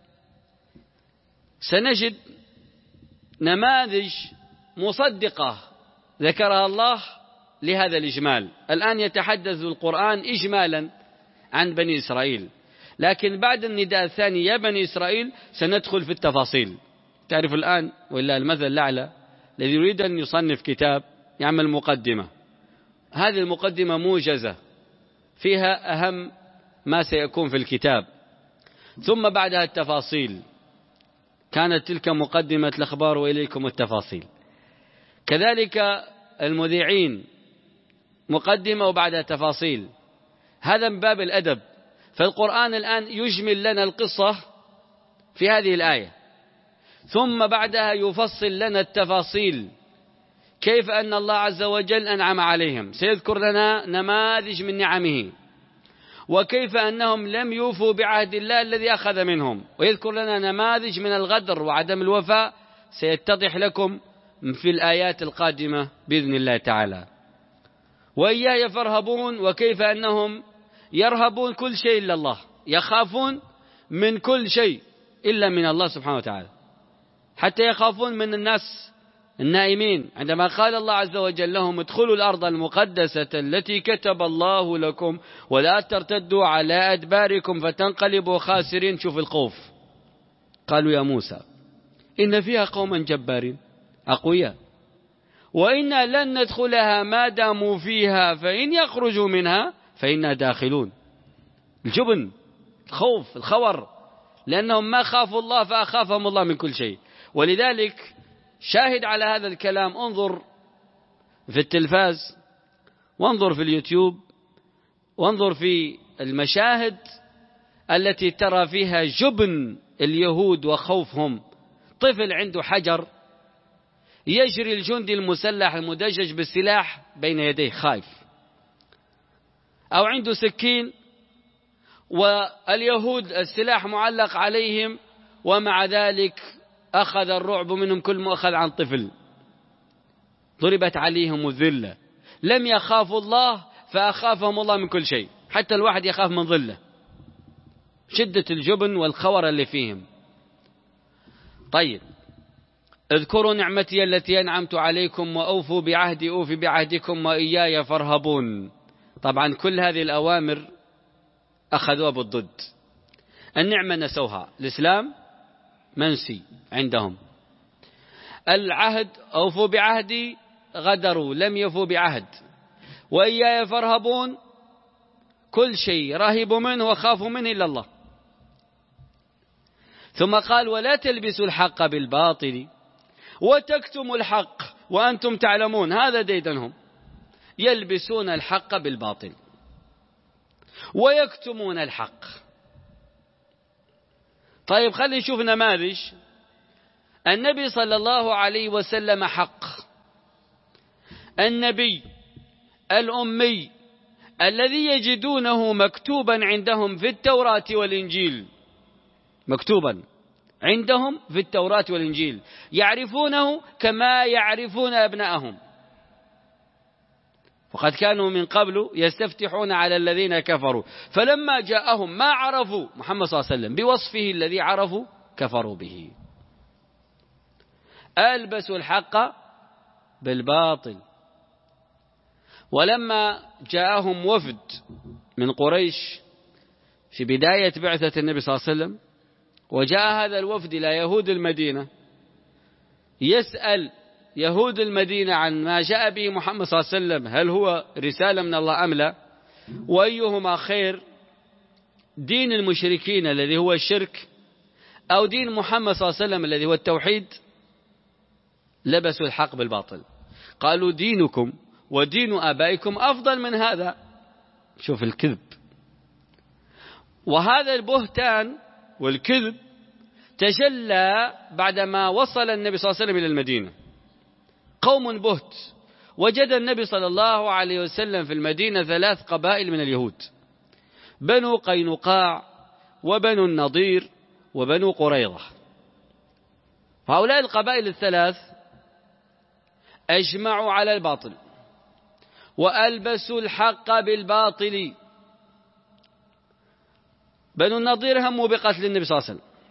Speaker 1: سنجد نماذج مصدقة ذكرها الله لهذا الإجمال. الآن يتحدث القرآن إجمالا عن بني إسرائيل، لكن بعد النداء الثاني يا بني إسرائيل سندخل في التفاصيل. تعرف الآن وإلا المثل الأعلى الذي يريد أن يصنف كتاب يعمل مقدمة، هذه المقدمة موجزة فيها أهم ما سيكون في الكتاب، ثم بعدها التفاصيل. كانت تلك مقدمة الأخبار وإليكم التفاصيل. كذلك المذيعين مقدمة وبعدها تفاصيل، هذا من باب الأدب. فالقرآن الآن يجمل لنا القصة في هذه الآية، ثم بعدها يفصل لنا التفاصيل، كيف أن الله عز وجل أنعم عليهم، سيذكر لنا نماذج من نعمه، وكيف أنهم لم يوفوا بعهد الله الذي أخذ منهم، ويذكر لنا نماذج من الغدر وعدم الوفاء، سيتضح لكم في الآيات القادمة بإذن الله تعالى. وإياي فارهبون، وكيف أنهم يرهبون كل شيء إلا الله، يخافون من كل شيء إلا من الله سبحانه وتعالى، حتى يخافون من الناس النائمين، عندما قال الله عز وجل لهم ادخلوا الأرض المقدسة التي كتب الله لكم ولا ترتدوا على أدباركم فتنقلبوا خاسرين. شوف الخوف. قالوا يا موسى إن فيها قوما جبارين أقوياء وإنا لن ندخلها ما داموا فيها فإن يخرجوا منها فإنا داخلون. الجبن، الخوف، الخور، لأنهم ما خافوا الله فأخافهم الله من كل شيء. ولذلك شاهد على هذا الكلام، انظر في التلفاز، وانظر في اليوتيوب، وانظر في المشاهد التي ترى فيها جبن اليهود وخوفهم. طفل عنده حجر يجري الجندي المسلح المدجج بالسلاح بين يديه خايف، أو عنده سكين واليهود السلاح معلق عليهم، ومع ذلك أخذ الرعب منهم كل ما أخذ عن طفل. ضربت عليهم الذلة، لم يخافوا الله فأخافهم الله من كل شيء، حتى الواحد يخاف من ظله، شدة الجبن والخور اللي فيهم. طيب، اذكروا نعمتي التي أنعمت عليكم وأوفوا بعهدي أوفي بعهدكم وإياي فارهبون. طبعا كل هذه الأوامر أخذوها بالضد. النعمة نسوها، الإسلام منسي عندهم. العهد أوفوا بعهدي غدروا، لم يفوا بعهد. وإياي فارهبون، كل شيء رهبوا منه وخافوا منه إلا الله. ثم قال ولا تلبسوا الحق بالباطل وتكتموا الحق وأنتم تعلمون. هذا ديدنهم، يلبسون الحق بالباطل ويكتمون الحق. طيب خلينا نشوف نماذج. النبي صلى الله عليه وسلم حق، النبي الأمي الذي يجدونه مكتوبا عندهم في التوراة والإنجيل، مكتوبا عندهم في التوراة والإنجيل، يعرفونه كما يعرفون أبنائهم. وقد كانوا من قبل يستفتحون على الذين كفروا، فلما جاءهم ما عرفوا محمد صلى الله عليه وسلم بوصفه الذي عرفوا كفروا به. ألبسوا الحق بالباطل. ولما جاءهم وفد من قريش في بداية بعثة النبي صلى الله عليه وسلم، وجاء هذا الوفد إلى يهود المدينة يسأل يهود المدينة عن ما جاء به محمد صلى الله عليه وسلم، هل هو رسالة من الله أم لا، وأيهما خير، دين المشركين الذي هو الشرك أو دين محمد صلى الله عليه وسلم الذي هو التوحيد. لبسوا الحق بالباطل، قالوا دينكم ودين آبائكم أفضل من هذا. شوف الكذب، وهذا البهتان والكذب تجلى بعدما وصل النبي صلى الله عليه وسلم إلى المدينة. قوم بهت، وجد النبي صلى الله عليه وسلم في المدينة ثلاث قبائل من اليهود، بنو قينقاع وبنو النضير وبنو قريظة. فهؤلاء القبائل الثلاث أجمعوا على الباطل وألبسوا الحق بالباطل. بنو النضير هموا بقتل النبي صلى الله عليه وسلم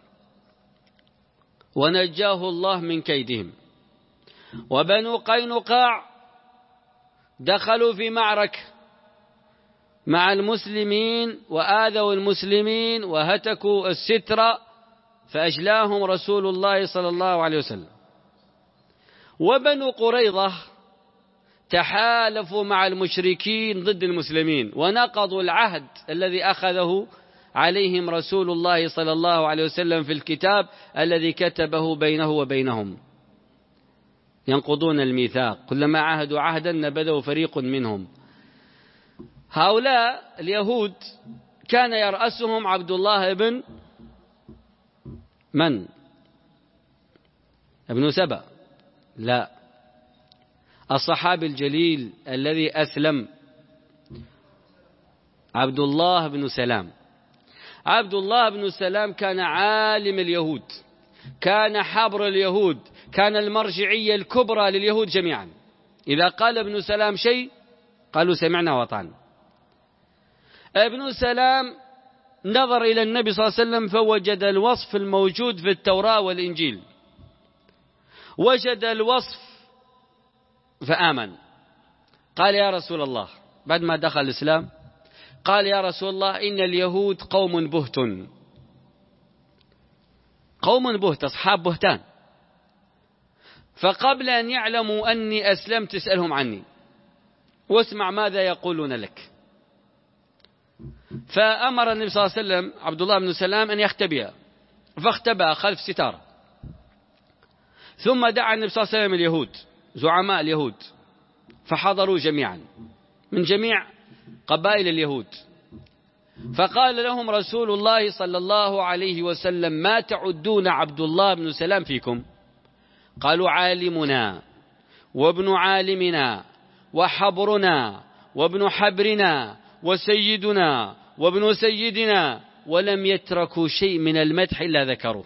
Speaker 1: ونجاه الله من كيدهم، وبنو قينقاع دخلوا في معركة مع المسلمين وآذوا المسلمين وهتكوا الستر فأجلاهم رسول الله صلى الله عليه وسلم. وبنو قريظة تحالفوا مع المشركين ضد المسلمين ونقضوا العهد الذي أخذه عليهم رسول الله صلى الله عليه وسلم في الكتاب الذي كتبه بينه وبينهم. ينقضون الميثاق، كلما عاهدوا عهدا نبذه فريق منهم. هؤلاء اليهود كان يرأسهم عبد الله بن من؟ ابن سبأ؟ لا، الصحابي الجليل الذي أسلم، عبد الله بن سلام. عبد الله بن سلام كان عالم اليهود، كان حبر اليهود، كان المرجعية الكبرى لليهود جميعا. إذا قال ابن سلام شيء قالوا سمعنا وأطعنا. ابن سلام نظر إلى النبي صلى الله عليه وسلم فوجد الوصف الموجود في التوراة والإنجيل، وجد الوصف فآمن. قال يا رسول الله بعد ما دخل الإسلام، قال يا رسول الله إن اليهود قوم بهت، قوم بهت أصحاب بهتان، فقبل أن يعلموا أني أسلمت اسألهم عني واسمع ماذا يقولون لك. فأمر النبي صلى الله عليه وسلم عبد الله بن سلام أن يختبئ، فاختبأ خلف ستارة. ثم دعا النبي صلى الله عليه وسلم اليهود، زعماء اليهود، فحضروا جميعا من جميع قبائل اليهود، فقال لهم رسول الله صلى الله عليه وسلم ما تعدون عبد الله بن سلام فيكم؟ قالوا عالمنا وابن عالمنا وحبرنا وابن حبرنا وسيدنا وابن سيدنا، ولم يتركوا شيء من المدح إلا ذكروه.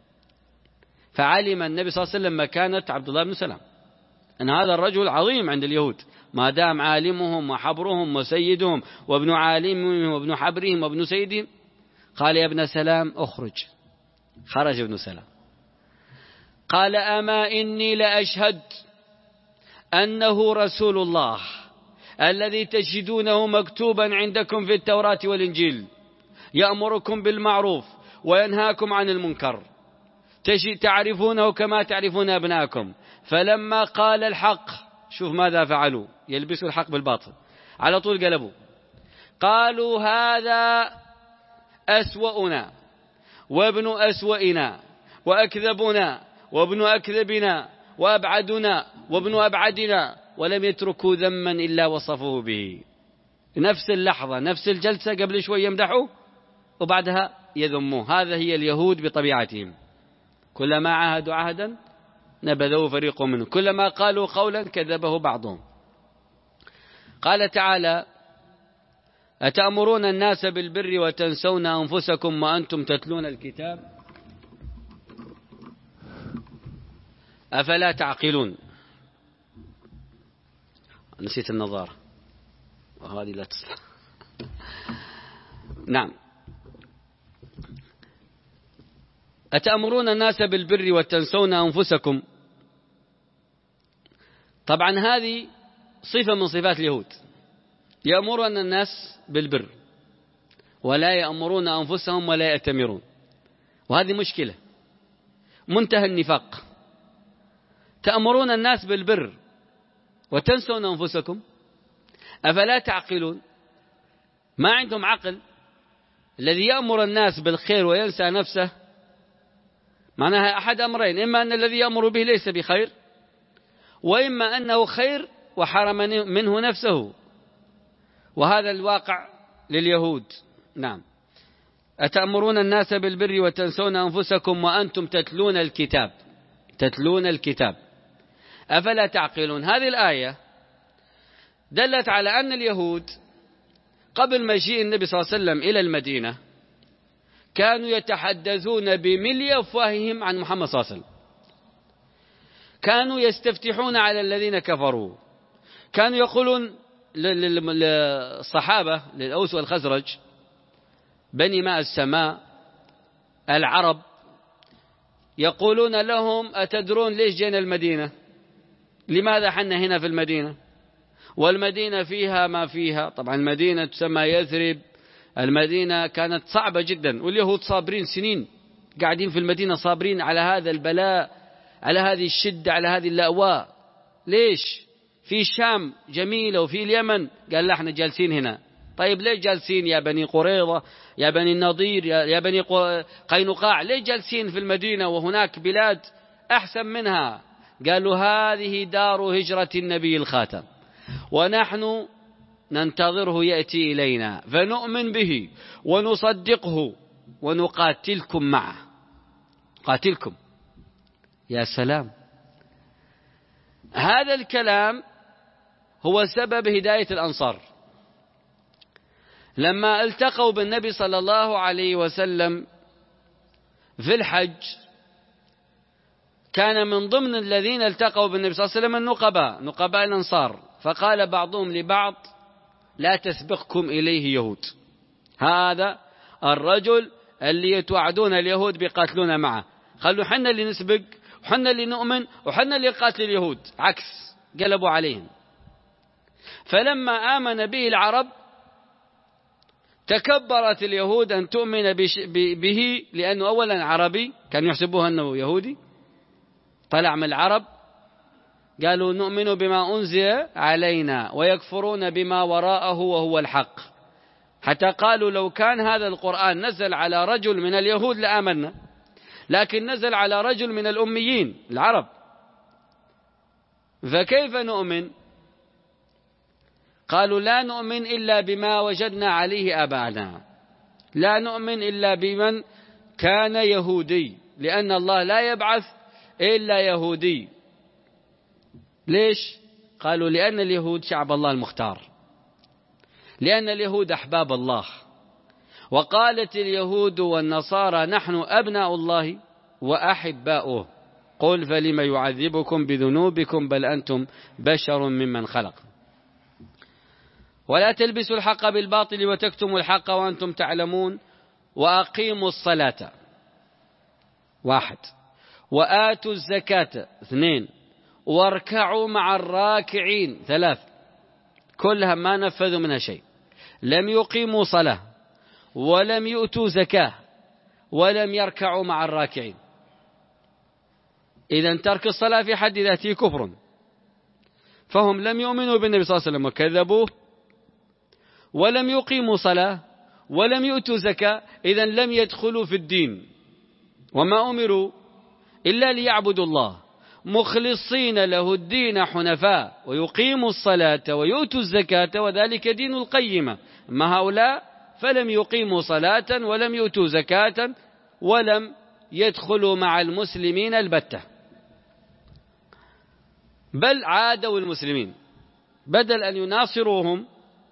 Speaker 1: فعلم النبي صلى الله عليه وسلم مكانة عبد الله بن سلام، أن هذا الرجل عظيم عند اليهود، ما دام عالمهم وحبرهم وسيدهم وابن عالمهم وابن حبرهم وابن سيدهم. قال يا ابن سلام اخرج. خرج ابن سلام. قال أما إني لأشهد أنه رسول الله الذي تجدونه مكتوبا عندكم في التوراة والإنجيل، يأمركم بالمعروف وينهاكم عن المنكر، تعرفونه كما تعرفون أبناءكم. فلما قال الحق، شوف ماذا فعلوا، يلبسوا الحق بالباطل، على طول قلبوا، قالوا هذا أسوأنا وابن أسوأنا وأكذبنا وابن أكذبنا وأبعدنا وابن أبعدنا، ولم يتركوا ذما إلا وصفوه به. نفس اللحظة نفس الجلسة قبل شوي يمدحوا وبعدها يذموه. هذا هي اليهود بطبيعتهم، كلما عاهدوا عهدا نبذوه فريق منهم، كلما قالوا قولا كذبه بعضهم. قال تعالى أتأمرون الناس بالبر وتنسون أنفسكم وأنتم تتلون الكتاب أفلا تعقلون. نسيت النظارة وهذه لا تصلح. نعم. أتأمرون الناس بالبر وتنسون أنفسكم. طبعا هذه صفة من صفات اليهود، يأمرون الناس بالبر ولا يأمرون أنفسهم ولا يأتمرون، وهذه مشكلة منتهى النفاق. تأمرون الناس بالبر وتنسون أنفسكم أفلا تعقلون. ما عندهم عقل. الذي يأمر الناس بالخير وينسى نفسه معناها أحد أمرين، إما أن الذي يأمر به ليس بخير، وإما أنه خير وحرم منه نفسه، وهذا الواقع لليهود. نعم. أتأمرون الناس بالبر وتنسون أنفسكم وأنتم تتلون الكتاب، تتلون الكتاب أفلا تعقلون. هذه الآية دلت على أن اليهود قبل مجيء النبي صلى الله عليه وسلم إلى المدينة كانوا يتحدثون بملء أفواههم عن محمد صلى الله عليه وسلم، كانوا يستفتحون على الذين كفروا، كانوا يقولون للصحابة للأوس والخزرج بني ماء السماء العرب، يقولون لهم أتدرون ليش جينا المدينة؟ لماذا حنا هنا في المدينة؟ والمدينة فيها ما فيها. طبعا المدينة تسمى يثرب، المدينة كانت صعبة جدا، واليهود صابرين سنين قاعدين في المدينة، صابرين على هذا البلاء، على هذه الشدة، على هذه اللأواء. ليش؟ في الشام جميلة وفي اليمن، قال لا احنا جالسين هنا. طيب ليش جالسين يا بني قريظة يا بني النضير يا بني قينقاع، ليش جالسين في المدينة وهناك بلاد أحسن منها؟ قالوا هذه دار هجرة النبي الخاتم، ونحن ننتظره يأتي إلينا فنؤمن به ونصدقه ونقاتلكم معه. قاتلكم، يا سلام. هذا الكلام هو سبب هداية الأنصار لما التقوا بالنبي صلى الله عليه وسلم في الحج. كان من ضمن الذين التقوا بالنبي صلى الله عليه وسلم النقباء، نقباء الأنصار، فقال بعضهم لبعض لا تسبقكم إليه يهود. هذا الرجل اللي يتوعدون اليهود بيقاتلون معه، خلوا حنا اللي نسبق وحنا اللي نؤمن وحنا اللي نقاتل اليهود، عكس، قلبوا عليهم. فلما آمن به العرب تكبرت اليهود أن تؤمن به، لأنه أولا عربي، كانوا يحسبوه أنه يهودي، طلع من العرب، قالوا نؤمن بما أنزل علينا ويكفرون بما وراءه وهو الحق، حتى قالوا لو كان هذا القرآن نزل على رجل من اليهود لآمنا، لكن نزل على رجل من الأميين العرب، فكيف نؤمن؟ قالوا لا نؤمن إلا بما وجدنا عليه آباءنا، لا نؤمن إلا بمن كان يهودي، لأن الله لا يبعث إلا يهودي. ليش؟ قالوا لأن اليهود شعب الله المختار، لأن اليهود أحباب الله، وقالت اليهود والنصارى نحن أبناء الله وأحباؤه، قل فلم يعذبكم بذنوبكم بل أنتم بشر ممن خلق. ولا تلبسوا الحق بالباطل وتكتموا الحق وأنتم تعلمون، وأقيموا الصلاة، واحد، وآتوا الزكاة، اثنين، واركعوا مع الراكعين، ثلاث، كلها ما نفذوا منها شيء، لم يقيموا صلاة ولم يؤتوا زكاة ولم يركعوا مع الراكعين. إذن ترك الصلاة في حد ذاته كفر، فهم لم يؤمنوا بالنبي صلى الله عليه وسلم وكذبوه، ولم يقيموا صلاة ولم يؤتوا زكاة، إذن لم يدخلوا في الدين. وما أمروا إلا ليعبدوا الله مخلصين له الدين حنفاء ويقيموا الصلاة ويؤتوا الزكاة وذلك دين القيمة. أما هؤلاء فلم يقيموا صلاة ولم يؤتوا زكاة ولم يدخلوا مع المسلمين البتة، بل عادوا المسلمين، بدل أن يناصروهم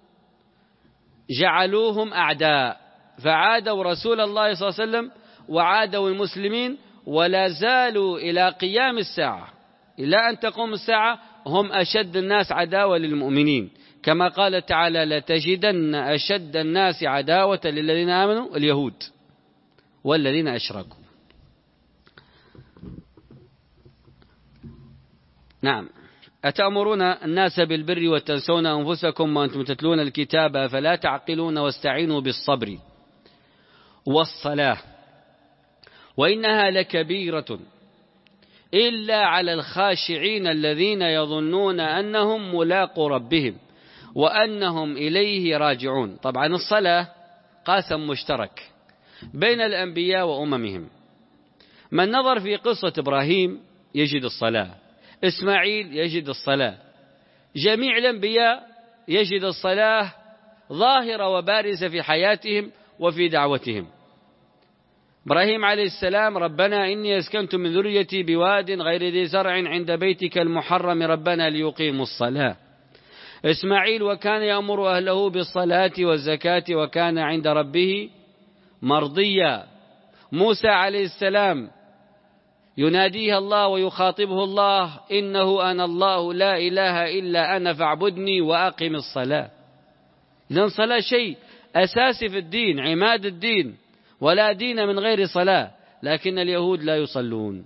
Speaker 1: جعلوهم أعداء، فعادوا رسول الله صلى الله عليه وسلم وعادوا المسلمين، ولا زالوا إلى قيام الساعة، إلى أن تقوم الساعة هم أشد الناس عداوة للمؤمنين، كما قال تعالى لتجدن أشد الناس عداوة للذين آمنوا اليهود والذين أشركوا. نعم. أتأمرون الناس بالبر وتنسون أنفسكم وأنتم تتلون الكتاب فلا تعقلون واستعينوا بالصبر والصلاة وإنها لكبيرة إلا على الخاشعين الذين يظنون أنهم ملاقو ربهم وأنهم إليه راجعون. طبعا الصلاة قاسم مشترك بين الأنبياء وأممهم. من نظر في قصة إبراهيم يجد الصلاة، إسماعيل يجد الصلاة، جميع الأنبياء يجد الصلاة ظاهرة وبارزة في حياتهم وفي دعوتهم. إبراهيم عليه السلام ربنا إني أسكنت من ذريتي بواد غير ذي زرع عند بيتك المحرم ربنا ليقيموا الصلاة. إسماعيل وكان يأمر أهله بالصلاة والزكاة وكان عند ربه مرضيا. موسى عليه السلام يناديه الله ويخاطبه الله إنه أنا الله لا إله إلا أنا فاعبدني وأقم الصلاة. إذن الصلاة شيء أساسي في الدين، عماد الدين، ولا دين من غير صلاة، لكن اليهود لا يصلون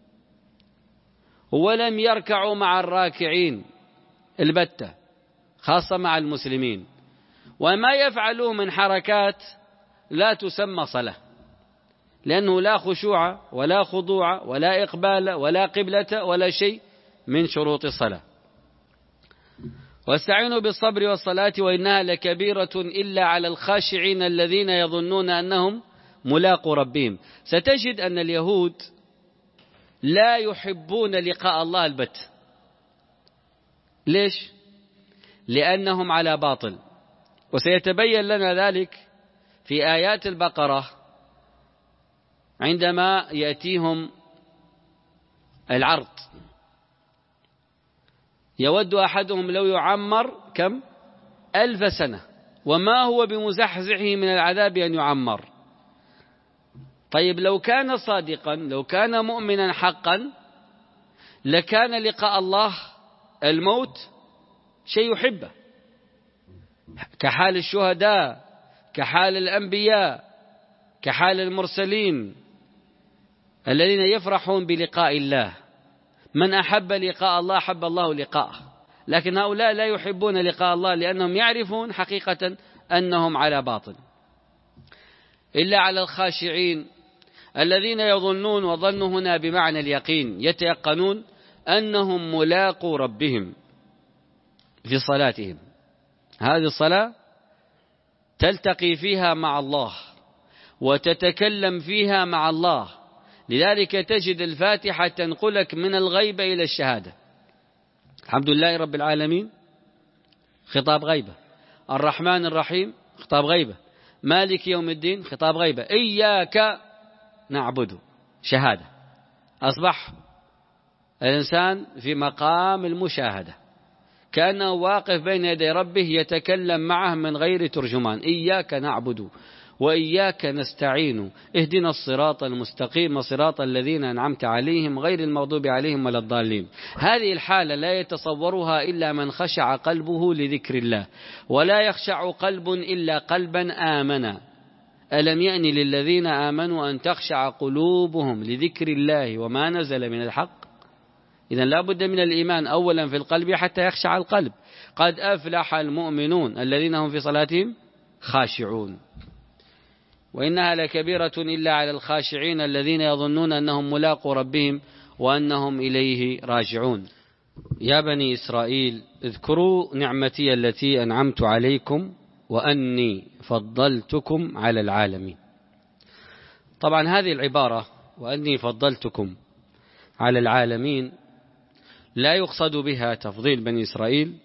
Speaker 1: ولم يركعوا مع الراكعين البتة، خاصة مع المسلمين، وما يفعلوه من حركات لا تسمى صلاة، لأنه لا خشوع ولا خضوع ولا إقبال ولا قبلة ولا شيء من شروط الصلاة. واستعينوا بالصبر والصلاة وإنها لكبيرة إلا على الخاشعين الذين يظنون أنهم ملاقو ربهم. ستجد أن اليهود لا يحبون لقاء الله البت. ليش؟ لأنهم على باطل، وسيتبين لنا ذلك في آيات البقرة عندما يأتيهم العرض. يود أحدهم لو يعمر كم ألف سنة وما هو بمزحزحه من العذاب أن يعمر. طيب لو كان صادقا، لو كان مؤمنا حقا، لكان لقاء الله الموت شيء يحبه، كحال الشهداء، كحال الأنبياء، كحال المرسلين الذين يفرحون بلقاء الله. من أحب لقاء الله أحب الله لقاءه، لكن هؤلاء لا يحبون لقاء الله لأنهم يعرفون حقيقة أنهم على باطل. إلا على الخاشعين الذين يظنون، وظنوا هنا بمعنى اليقين، يتيقنون أنهم ملاقو ربهم في صلاتهم. هذه الصلاة تلتقي فيها مع الله وتتكلم فيها مع الله، لذلك تجد الفاتحة تنقلك من الغيبة إلى الشهادة. الحمد لله رب العالمين خطاب غيبة، الرحمن الرحيم خطاب غيبة، مالك يوم الدين خطاب غيبة، إياك نعبد شهادة. أصبح الإنسان في مقام المشاهدة، كأنه واقف بين يدي ربه يتكلم معه من غير ترجمان. إياك نعبد وإياك نستعين اهدنا الصراط المستقيم صراط الذين أنعمت عليهم غير المغضوب عليهم ولا الضالين. هذه الحالة لا يتصورها إلا من خشع قلبه لذكر الله، ولا يخشع قلب إلا قلبا آمنا. ألم يأن للذين آمنوا أن تخشع قلوبهم لذكر الله وما نزل من الحق. إذن لا بد من الإيمان أولا في القلب حتى يخشع القلب. قد أفلح المؤمنون الذين هم في صلاتهم خاشعون. وإنها لكبيرة إلا على الخاشعين الذين يظنون أنهم ملاقو ربهم وأنهم إليه راجعون. يا بني إسرائيل اذكروا نعمتي التي أنعمت عليكم وأني فضلتكم على العالمين. طبعا هذه العبارة وأني فضلتكم على العالمين لا يقصد بها تفضيل بني إسرائيل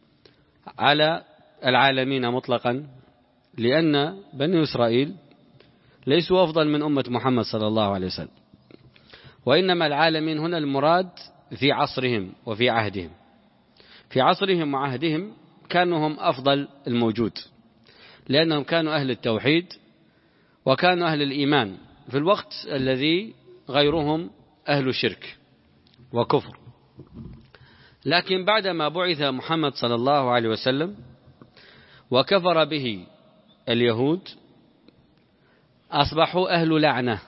Speaker 1: على العالمين مطلقا، لأن بني إسرائيل ليسوا أفضل من أمة محمد صلى الله عليه وسلم، وإنما العالمين هنا المراد في عصرهم وفي عهدهم. في عصرهم وعهدهم كانوا هم أفضل الموجود، لأنهم كانوا أهل التوحيد وكانوا أهل الإيمان في الوقت الذي غيرهم أهل الشرك وكفر. لكن بعدما بعث محمد صلى الله عليه وسلم وكفر به اليهود أصبحوا أهل لعنة،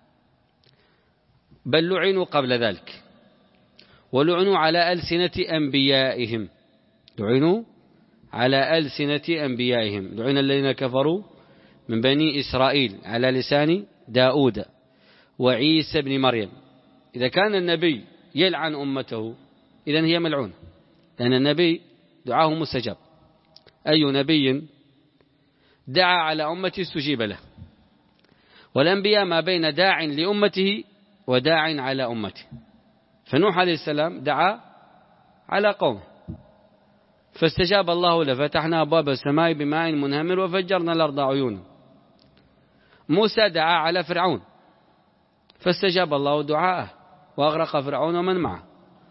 Speaker 1: بل لعنوا قبل ذلك، ولعنوا على ألسنة أنبيائهم. لعنوا على ألسنة أنبيائهم، لعن الذين كفروا من بني إسرائيل على لسان داود وعيسى بن مريم. إذا كان النبي يلعن أمته إذن هي ملعونة، لأن النبي دعاه مستجاب. أي نبي دعا على أمته استجيب له، والأنبياء ما بين داع لأمته وداع على أمته. فنوح عليه السلام دعا على قومه فاستجاب الله له، فتحنا أبواب السماء بماء منهمر وفجرنا الأرض عيونا. موسى دعا على فرعون فاستجاب الله دعاءه وأغرق فرعون ومن معه.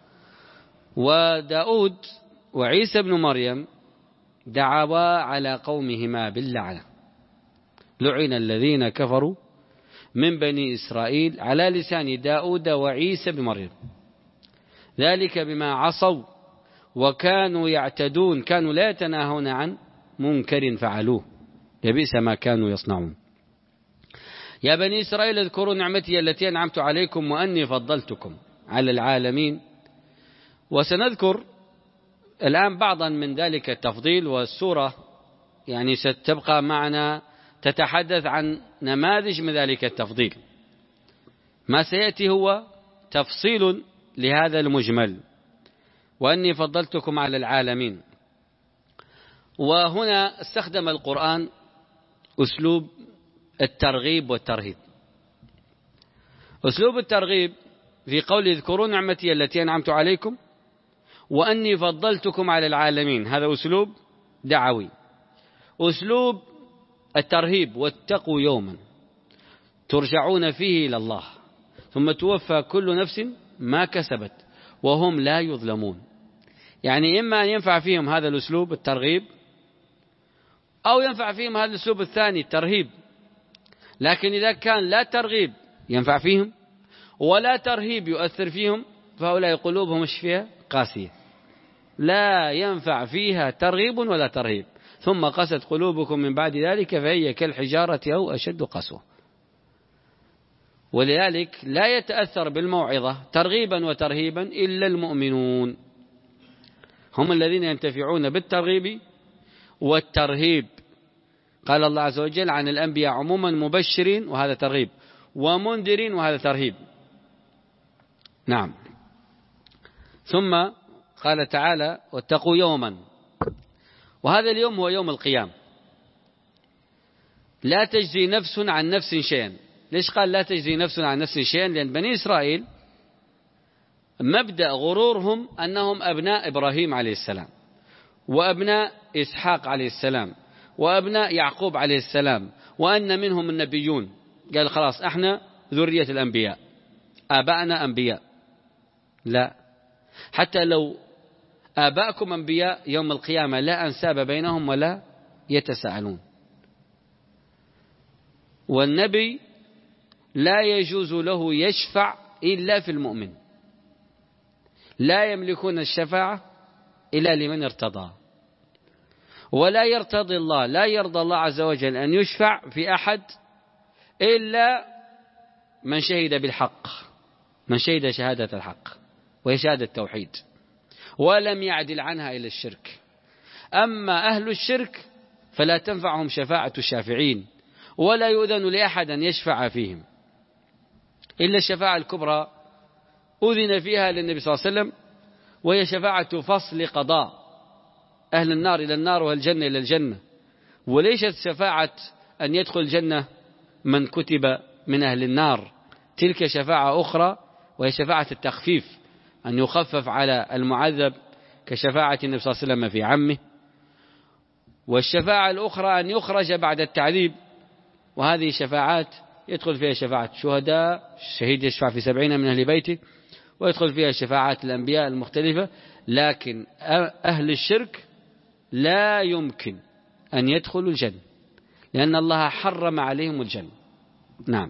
Speaker 1: وداود وعيسى بن مريم دعوا على قومهما باللعنة. لعن الذين كفروا من بني إسرائيل على لسان داود وعيسى بن مريم، ذلك بما عصوا وكانوا يعتدون، كانوا لا يتناهون عن منكر فعلوه، لبئس ما كانوا يصنعون. يا بني إسرائيل اذكروا نعمتي التي أنعمت عليكم وأني فضلتكم على العالمين. وسنذكر الآن بعضا من ذلك التفضيل، والسورة يعني ستبقى معنا تتحدث عن نماذج من ذلك التفضيل. ما سيأتي هو تفصيل لهذا المجمل، وأني فضلتكم على العالمين. وهنا استخدم القرآن أسلوب الترغيب والترهيب. أسلوب الترغيب في قول اذكروا نعمتي التي أنعمت عليكم وأني فضلتكم على العالمين، هذا أسلوب دعوي. أسلوب الترهيب واتقوا يوما ترجعون فيه إلى الله ثم توفى كل نفس ما كسبت وهم لا يظلمون. يعني إما أن ينفع فيهم هذا الأسلوب الترغيب، أو ينفع فيهم هذا الأسلوب الثاني الترهيب. لكن إذا كان لا ترغيب ينفع فيهم ولا ترهيب يؤثر فيهم، فهؤلاء قلوبهم مش فيها قاسية، لا ينفع فيها ترغيب ولا ترهيب، ثم قست قلوبكم من بعد ذلك فهي كالحجارة أو أشد قسوة. ولذلك لا يتأثر بالموعظة ترغيبا وترهيبا إلا المؤمنون، هم الذين ينتفعون بالترغيب والترهيب. قال الله عز وجل عن الأنبياء عموما مبشرين وهذا ترغيب، ومنذرين وهذا ترهيب. نعم. ثم قال تعالى واتقوا يوما، وهذا اليوم هو يوم القيام. لا تجزي نفس عن نفس شيئا. ليش قال لا تجزي نفس عن نفس شيئا؟ لأن بني إسرائيل مبدأ غرورهم أنهم أبناء إبراهيم عليه السلام، وأبناء إسحاق عليه السلام، وأبناء يعقوب عليه السلام، وأن منهم النبيون. قال خلاص احنا ذرية الأنبياء، آباءنا أنبياء. لا، حتى لو آباءكم أنبياء يوم القيامة لا أنساب بينهم ولا يتساءلون. والنبي لا يجوز له يشفع إلا في المؤمن، لا يملكون الشفاعة إلا لمن ارتضى، ولا يرتضي الله لا يرضى الله عز وجل أن يشفع في أحد إلا من شهد بالحق، من شهد شهادة الحق وهي شهادة التوحيد، ولم يعدل عنها إلى الشرك. أما أهل الشرك فلا تنفعهم شفاعة الشافعين، ولا يؤذن لأحد أن يشفع فيهم إلا الشفاعة الكبرى أذن فيها للنبي صلى الله عليه وسلم، وهي شفاعة فصل قضاء أهل النار إلى النار والجنة إلى الجنة. وليست شفاعة أن يدخل الجنة من كتب من أهل النار، تلك شفاعة أخرى وهي شفاعة التخفيف، أن يخفف على المعذب كشفاعة النبي صلى الله عليه وسلم في عمه. والشفاعة الأخرى أن يخرج بعد التعذيب، وهذه شفاعات يدخل فيها شفاعة الشهداء، الشهيد يشفع في سبعين من أهل بيته، ويدخل فيها شفاعات الأنبياء المختلفة. لكن أهل الشرك لا يمكن أن يدخلوا الجنة، لأن الله حرم عليهم الجنة. نعم.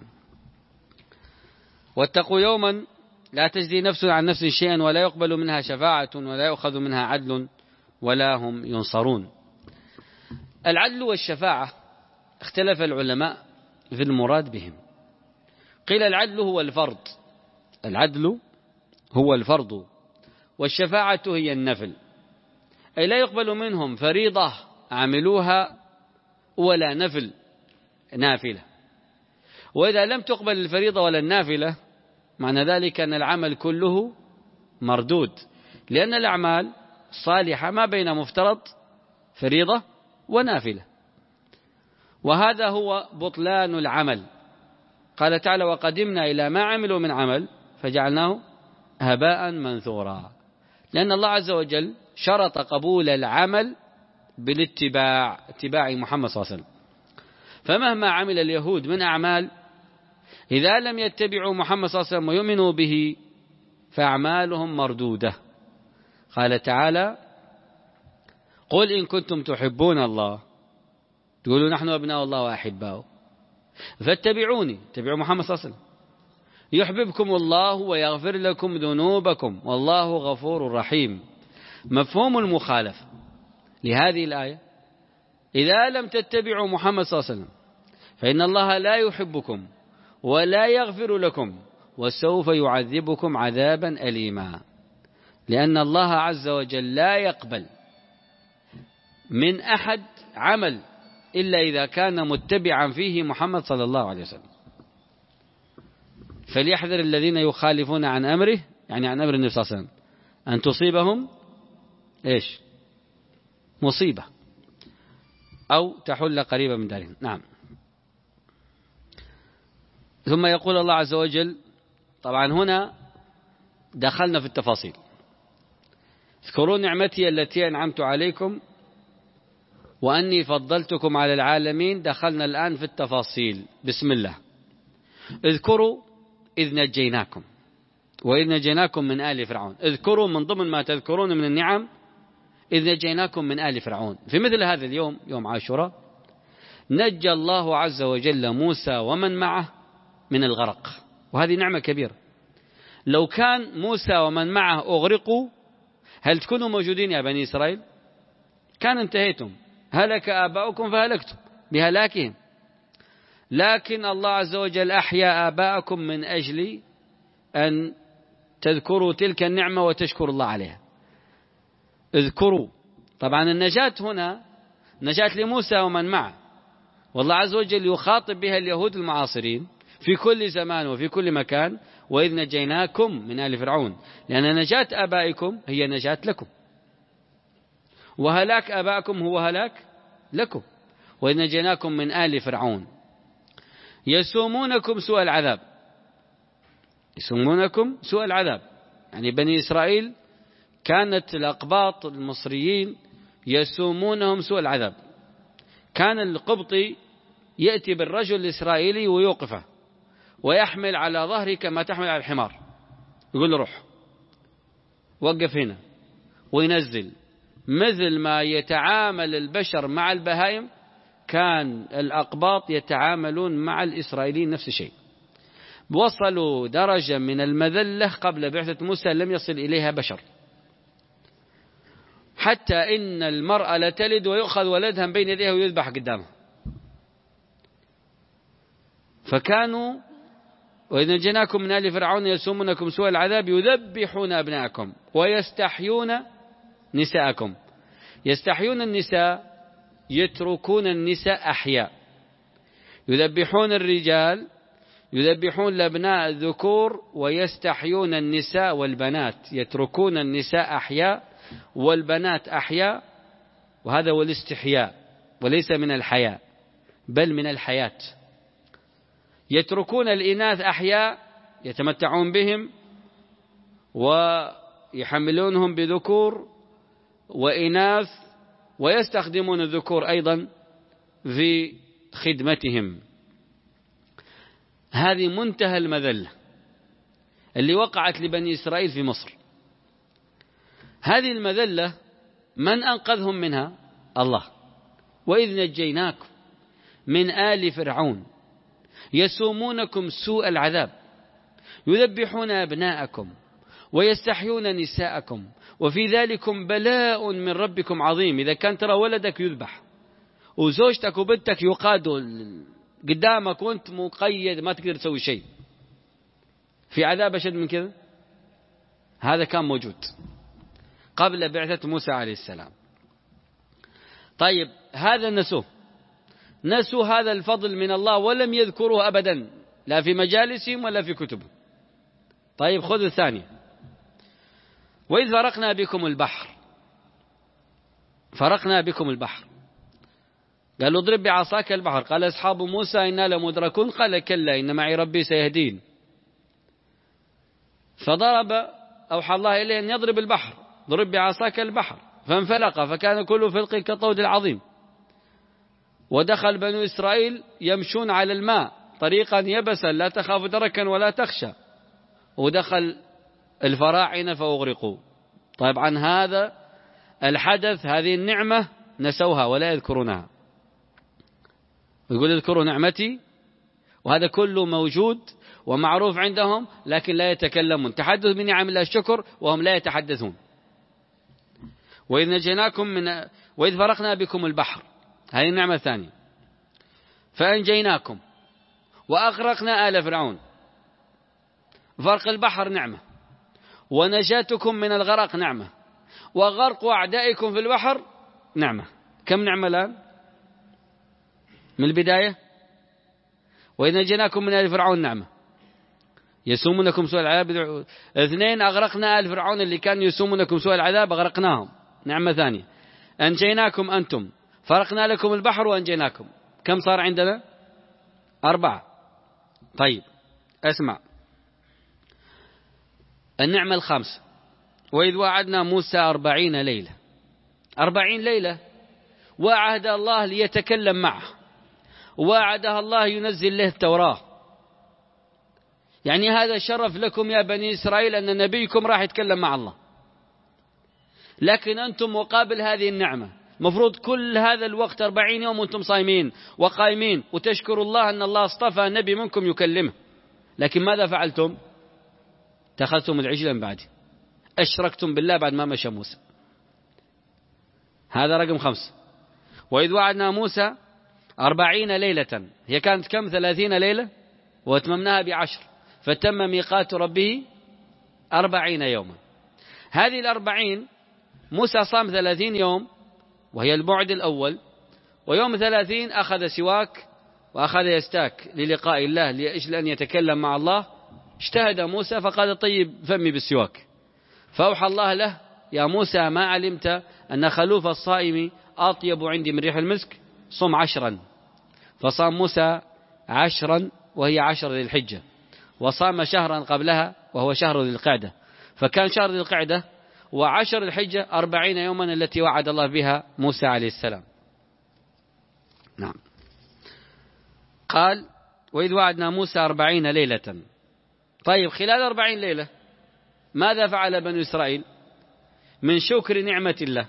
Speaker 1: واتقوا يوما لا تجزي نفس عن نفس شيئا ولا يقبل منها شفاعة ولا يؤخذ منها عدل ولا هم ينصرون. العدل والشفاعة اختلف العلماء في المراد بهم. قيل العدل هو الفرض، العدل هو الفرض، والشفاعة هي النفل، أي لا يقبل منهم فريضة عملوها ولا نفل نافلة. وإذا لم تقبل الفريضة ولا النافلة معنى ذلك أن العمل كله مردود، لأن الأعمال صالحة ما بين مفترض فريضة ونافلة، وهذا هو بطلان العمل. قال تعالى وقدمنا إلى ما عملوا من عمل فجعلناه هباء منثورا، لأن الله عز وجل شرط قبول العمل بالاتباع، اتباع محمد صلى الله عليه وسلم. فمهما عمل اليهود من أعمال إذا لم يتبعوا محمد صلى الله عليه وسلم ويؤمنوا به فأعمالهم مردودة. قال تعالى قل إن كنتم تحبون الله، تقولوا نحن أبناء الله وأحباؤه، فاتبعوني، اتبعوا محمد صلى الله عليه وسلم، يحببكم الله ويغفر لكم ذنوبكم والله غفور رحيم. مفهوم المخالفة لهذه الآية إذا لم تتبعوا محمد صلى الله عليه وسلم فإن الله لا يحبكم ولا يغفر لكم وسوف يعذبكم عذابا أليما، لأن الله عز وجل لا يقبل من أحد عمل إلا إذا كان متبعا فيه محمد صلى الله عليه وسلم. فليحذر الذين يخالفون عن أمره، يعني عن أمر النبي صلى الله عليه وسلم، أن تصيبهم إيش؟ مصيبة أو تحل قريبا من دارهم. نعم. ثم يقول الله عز وجل، طبعا هنا دخلنا في التفاصيل، اذكروا نعمتي التي أنعمت عليكم وأني فضلتكم على العالمين. دخلنا الآن في التفاصيل. بسم الله. اذكروا إذ نجيناكم وإذ نجيناكم من آل فرعون. اذكروا من ضمن ما تذكرون من النعم إذ نجيناكم من آل فرعون. في مثل هذا اليوم يوم عاشوراء نجى الله عز وجل موسى ومن معه من الغرق، وهذه نعمة كبيرة. لو كان موسى ومن معه أغرقوا هل تكونوا موجودين يا بني إسرائيل؟ كان انتهيتم. هلك آباؤكم فهلكتم بهلاكهم، لكن الله عز وجل أحيا آباءكم من أجل أن تذكروا تلك النعمة وتشكروا الله عليها. اذكروا، طبعا النجاة هنا نجاة لموسى ومن معه، والله عز وجل يخاطب بها اليهود المعاصرين في كل زمان وفي كل مكان: وإذ نجيناكم من آل فرعون، لأن نجاة آبائكم هي نجاة لكم، وهلاك آبائكم هو هلاك لكم. وإذ نجيناكم من آل فرعون يسومونكم سوء العذاب، يسومونكم سوء العذاب، يعني بني إسرائيل كانت الأقباط المصريين يسومونهم سوء العذاب. كان القبطي يأتي بالرجل الإسرائيلي ويوقفه ويحمل على ظهره كما تحمل على الحمار، يقول له روح وقف هنا، وينزل. مثل ما يتعامل البشر مع البهائم كان الأقباط يتعاملون مع الإسرائيليين نفس الشيء. وصلوا درجة من المذلة قبل بعثة موسى لم يصل إليها بشر، حتى إن المرأة لتلد ويؤخذ ولدها بين يديها ويذبح قدامها. فكانوا وإذ نجيناكم من آل فرعون يسومونكم سوء العذاب يذبحون أبناءكم ويستحيون نساءكم. يستحيون النساء، يتركون النساء أحياء. يذبحون الرجال، يذبحون الأبناء الذكور، ويستحيون النساء والبنات، يتركون النساء أحياء والبنات أحياء. وهذا هو الاستحياء، وليس من الحياء بل من الحياة. يتركون الإناث أحياء يتمتعون بهم ويحملونهم بذكور وإناث، ويستخدمون الذكور أيضا في خدمتهم. هذه منتهى المذلة اللي وقعت لبني إسرائيل في مصر. هذه المذلة من أنقذهم منها؟ الله. وإذ نجيناكم من آل فرعون يسومونكم سوء العذاب يذبحون أبناءكم ويستحيون نساءكم وفي ذلكم بلاء من ربكم عظيم. إذا كان ترى ولدك يذبح وزوجتك وبنتك يقادوا قدامك وانت مقيد ما تقدر تسوي شيء، في عذاب أشد من كذا؟ هذا كان موجود قبل بعثة موسى عليه السلام. طيب هذا نسوه، نسوا هذا الفضل من الله ولم يذكروه أبدا، لا في مجالسهم ولا في كتبهم. طيب خذ الثانية: وإذ فرقنا بكم البحر. فرقنا بكم البحر، قالوا اضرب بعصاك البحر، قال أصحاب موسى إنا لمدركون، قال كلا إن معي ربي سيهدين. فضرب، أوحى الله إليه أن يضرب البحر، ضرب بعصاك البحر فانفلق فكان كل فلق كالطود العظيم. ودخل بنو إسرائيل يمشون على الماء طريقا يبسا لا تخاف دركا ولا تخشى، ودخل الفراعنة فأغرقوا. طبعا هذا الحدث، هذه النعمة نسوها ولا يذكرونها. يقول اذكروا نعمتي، وهذا كله موجود ومعروف عندهم لكن لا يتكلمون. تحدث بنعم الله الشكر وهم لا يتحدثون. وإذ نجيناكم من وإذ فرقنا بكم البحر، هذه النعمة الثانية. فأنجيناكم وأغرقنا آل فرعون. فرق البحر نعمة، ونجاتكم من الغرق نعمة، وغرق أعدائكم في البحر نعمة. كم نعمة الآن من البداية؟ وإذ نجيناكم من آل فرعون نعمة، يسومونكم سوء العذاب. اثنين، أغرقنا آل فرعون اللي كانوا يسومونكم سوء العذاب أغرقناهم، نعمة ثانية. أنجيناكم أنتم، فرقنا لكم البحر وأنجيناكم. كم صار عندنا؟ أربعة. طيب اسمع النعمة الخامسة: وإذ وعدنا موسى أربعين ليلة. أربعين ليلة وعد الله ليتكلم معه، وعدها الله ينزل له التوراة. يعني هذا شرف لكم يا بني إسرائيل أن نبيكم راح يتكلم مع الله. لكن أنتم مقابل هذه النعمة مفروض كل هذا الوقت أربعين يوم وأنتم صايمين وقائمين وتشكروا الله أن الله اصطفى نبي منكم يكلمه. لكن ماذا فعلتم؟ اتخذتم العجل من بعده، أشركتم بالله بعد ما مشى موسى. هذا رقم خمسة. وإذ وعدنا موسى أربعين ليلة، هي كانت كم؟ ثلاثين ليلة، واتممناها بعشر، فتم ميقات ربه أربعين يوما. هذه الأربعين موسى صام ثلاثين يوم وهي البعد الأول، ويوم ثلاثين أخذ سواك وأخذ يستاك للقاء الله لأجل أن يتكلم مع الله. اجتهد موسى فقال طيب فمي بالسواك، فأوحى الله له يا موسى ما علمت أن خلوف الصائم أطيب عندي من ريح المسك، صم عشرا. فصام موسى عشرا وهي عشر ذي الحجة، وصام شهرا قبلها وهو شهر ذي القعدة، فكان شهر ذي القعدة وعشر الحجة أربعين يوما التي وعد الله بها موسى عليه السلام. نعم. قال وإذ وعدنا موسى أربعين ليلة. طيب خلال أربعين ليلة ماذا فعل بنو إسرائيل من شكر نعمة الله؟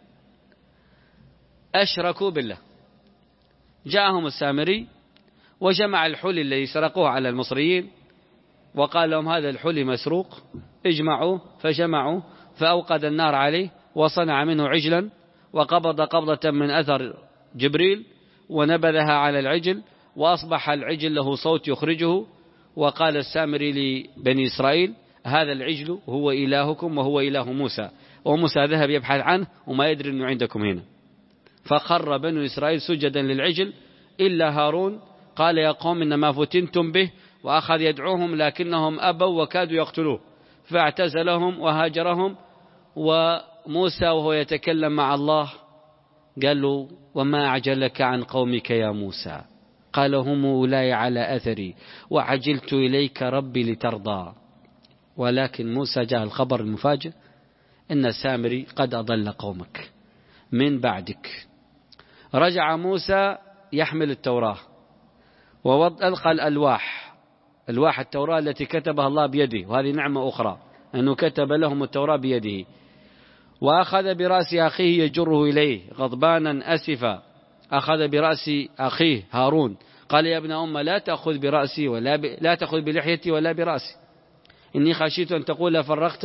Speaker 1: أشركوا بالله. جاءهم السامري وجمع الحلي الذي سرقوه على المصريين وقال لهم هذا الحلي مسروق، اجمعوا. فجمعوا فأوقد النار عليه وصنع منه عجلا، وقبض قبضة من أثر جبريل ونبذها على العجل، وأصبح العجل له صوت يخرجه. وقال السامري لبني إسرائيل هذا العجل هو إلهكم وهو إله موسى، وموسى ذهب يبحث عنه وما يدري أنه عندكم هنا. فخر بنو إسرائيل سجدا للعجل إلا هارون، قال يا قوم إنما فتنتم به، وأخذ يدعوهم لكنهم أبوا وكادوا يقتلوه، فاعتزلهم وهاجرهم. وموسى وهو يتكلم مع الله قال له وما أعجلك عن قومك يا موسى؟ قال هم أولاي على أثري وعجلت إليك ربي لترضى. ولكن موسى جاء الخبر المفاجئ إن السامري قد أضل قومك من بعدك. رجع موسى يحمل التوراة وألقى الألواح، ألواح التوراة التي كتبها الله بيده، وهذه نعمة أخرى أنه كتب لهم التوراة بيده. وأخذ برأس أخيه يجره إليه غضبانا أسفا، أخذ برأس أخيه هارون قال يا ابن أم لا تأخذ برأسي ولا ب... لا تأخذ بلحيتي ولا برأسي، إني خشيت أن تقول فرقت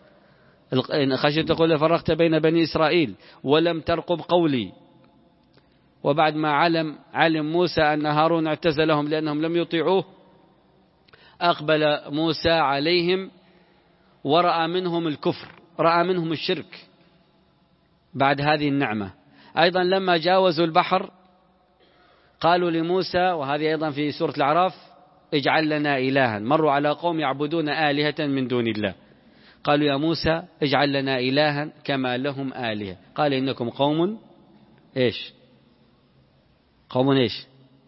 Speaker 1: إن خشيت تقول فرقت بين بني إسرائيل ولم ترقب قولي. وبعد ما علم علم موسى أن هارون اعتزلهم لأنهم لم يطيعوه، أقبل موسى عليهم ورأى منهم الكفر، رأى منهم الشرك بعد هذه النعمة. أيضا لما جاوزوا البحر قالوا لموسى، وهذه أيضا في سورة الأعراف اجعل لنا إلها، مروا على قوم يعبدون آلهة من دون الله، قالوا يا موسى اجعل لنا إلها كما لهم آلهة، قال إنكم قوم إيش قوم إيش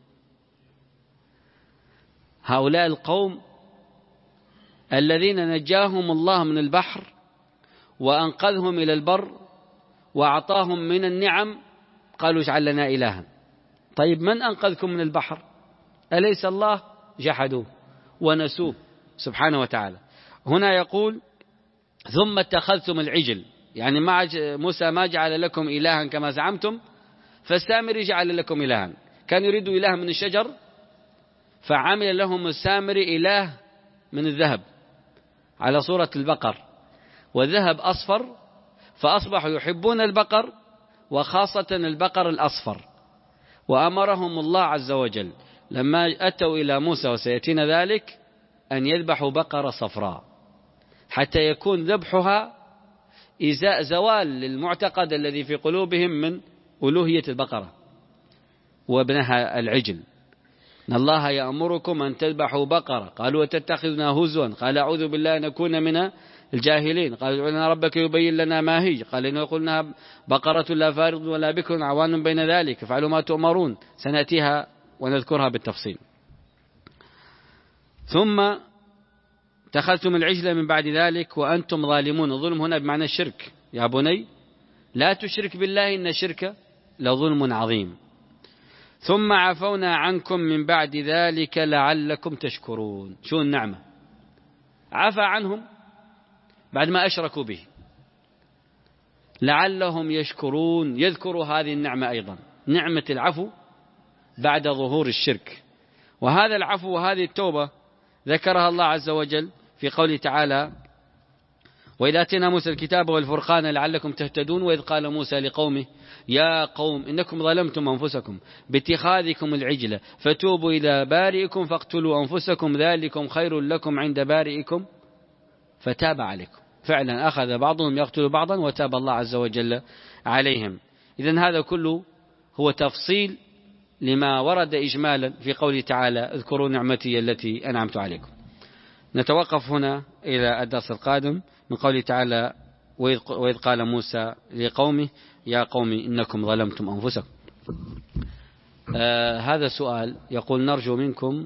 Speaker 1: هؤلاء القوم الذين نجاهم الله من البحر وأنقذهم إلى البر وأعطاهم من النعم، قالوا اجعل لنا إلها. طيب من أنقذكم من البحر؟ أليس الله؟ جحدوه ونسوه سبحانه وتعالى. هنا يقول ثم اتخذتم العجل، يعني ما موسى ما جعل لكم إلها كما زعمتم، فالسامري جعل لكم إلها. كان يريد إله من الشجر فعمل لهم السامري إله من الذهب على صورة البقر، والذهب أصفر، فأصبحوا يحبون البقر وخاصة البقر الأصفر. وأمرهم الله عز وجل لما أتوا إلى موسى وسيأتينا ذلك أن يذبحوا بقرة صفراء حتى يكون ذبحها إزاء زوال للمعتقد الذي في قلوبهم من ألوهية البقرة وابنها العجل. إن الله يأمركم أن تذبحوا بقرة، قالوا وتتخذنا هزوا، قال أعوذ بالله أن نكون من الجاهلين، قال ادع لنا ربك يبين لنا ما هي، قال إنه قلنا بقرة لا فارض ولا بكر عوان بين ذلك فعلوا ما تؤمرون، سنأتيها ونذكرها بالتفصيل. ثم اتخذتم العجل من بعد ذلك وأنتم ظالمون. الظلم هنا بمعنى الشرك، يا بني لا تشرك بالله إن الشرك لظلم عظيم. ثم عفونا عنكم من بعد ذلك لعلكم تشكرون. شو النعمة؟ عفى عنهم بعد ما أشركوا به لعلهم يشكرون. يذكروا هذه النعمة أيضا، نعمة العفو بعد ظهور الشرك. وهذا العفو وهذه التوبة ذكرها الله عز وجل في قوله تعالى وإذا آتينا موسى الكتاب والفرقان لعلكم تهتدون. وإذ قال موسى لقومه يا قوم إنكم ظلمتم أنفسكم باتخاذكم العجلة فتوبوا إلى بارئكم فاقتلوا أنفسكم ذلكم خير لكم عند بارئكم فتاب عليكم. فعلا أخذ بعضهم يقتل بعضا وتاب الله عز وجل عليهم. إذن هذا كله هو تفصيل لما ورد إجمالا في قوله تعالى اذكروا نعمتي التي أنعمت عليكم. نتوقف هنا إلى الدرس القادم من قوله تعالى وإذ قال موسى لقومه يا قوم إنكم ظلمتم أنفسكم. آه هذا سؤال يقول نرجو منكم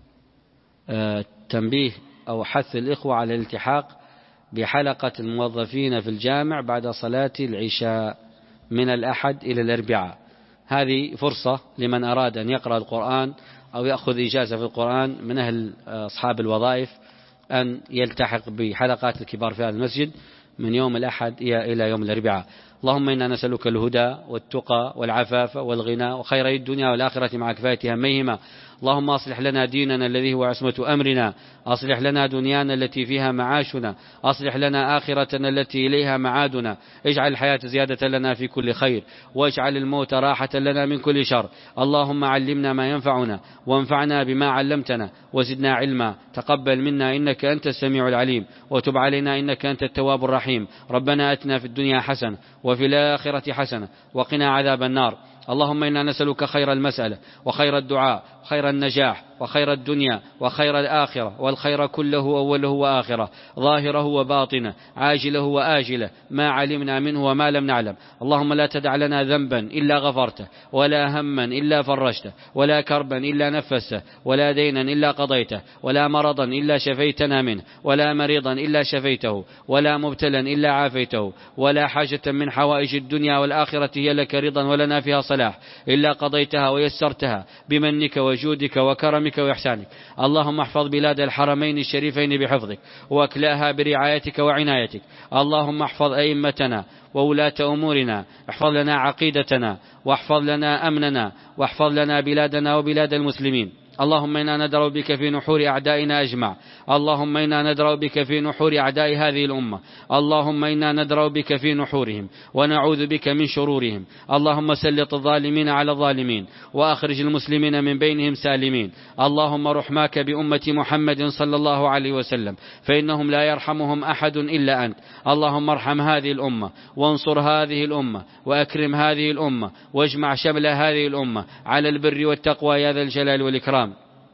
Speaker 1: آه تنبيه أو حث الإخوة على الالتحاق بحلقة الموظفين في الجامع بعد صلاة العشاء من الأحد إلى الأربعاء. هذه فرصة لمن أراد أن يقرأ القرآن أو يأخذ إجازة في القرآن من أهل أصحاب الوظائف أن يلتحق بحلقات الكبار في هذا المسجد من يوم الأحد إلى يوم الأربعاء. اللهم إنا نسألك الهدى والتقى والعفاف والغنى وخير الدنيا والآخرة مع كفاية هميهما. اللهم أصلح لنا ديننا الذي هو عصمة أمرنا، أصلح لنا دنيانا التي فيها معاشنا، أصلح لنا آخرتنا التي إليها معادنا، اجعل الحياة زيادة لنا في كل خير، واجعل الموت راحة لنا من كل شر. اللهم علمنا ما ينفعنا وانفعنا بما علمتنا وزدنا علما. تقبل منا إنك أنت السميع العليم وتب علينا إنك أنت التواب الرحيم. ربنا أتنا في الدنيا حسنة وفي الآخرة حسنة وقنا عذاب النار. اللهم إنا نسألك خير المسألة وخير الدعاء وخير النجاح وخير الدنيا وخير الآخرة والخير كله أوله وآخره ظاهره وباطنه عاجله وآجله ما علمنا منه وما لم نعلم. اللهم لا تدع لنا ذنبا إلا غفرته ولا هما إلا فرجته ولا كربا إلا نفسته ولا دينا إلا قضيته ولا مرضا إلا شفيتنا منه ولا مريضا إلا شفيته ولا مبتلا إلا عافيته ولا حاجة من حوائج الدنيا والآخرة هي لك رضا ولنا فيها صلاح إلا قضيتها ويسرتها بمنك وجودك وكرمك وإحسانك. اللهم احفظ بلاد الحرمين الشريفين بحفظك واكلاها برعايتك وعنايتك. اللهم احفظ أئمتنا وولاة أمورنا، احفظ لنا عقيدتنا واحفظ لنا أمننا واحفظ لنا بلادنا وبلاد المسلمين. اللهم إنا ندرأ بك في نحور أعدائنا أجمع. اللهم إنا ندرأ بك في نحور أعداء هذه الأمة. اللهم إنا ندرأ بك في نحورهم ونعوذ بك من شرورهم. اللهم سلط الظالمين على الظالمين وأخرج المسلمين من بينهم سالمين. اللهم رحماك بأمة محمد صلى الله عليه وسلم فإنهم لا يرحمهم أحد إلا أنت. اللهم ارحم هذه الأمة وانصر هذه الأمة وأكرم هذه الأمة واجمع شمل هذه الأمة على البر والتقوى يا ذا الجلال والإكرام.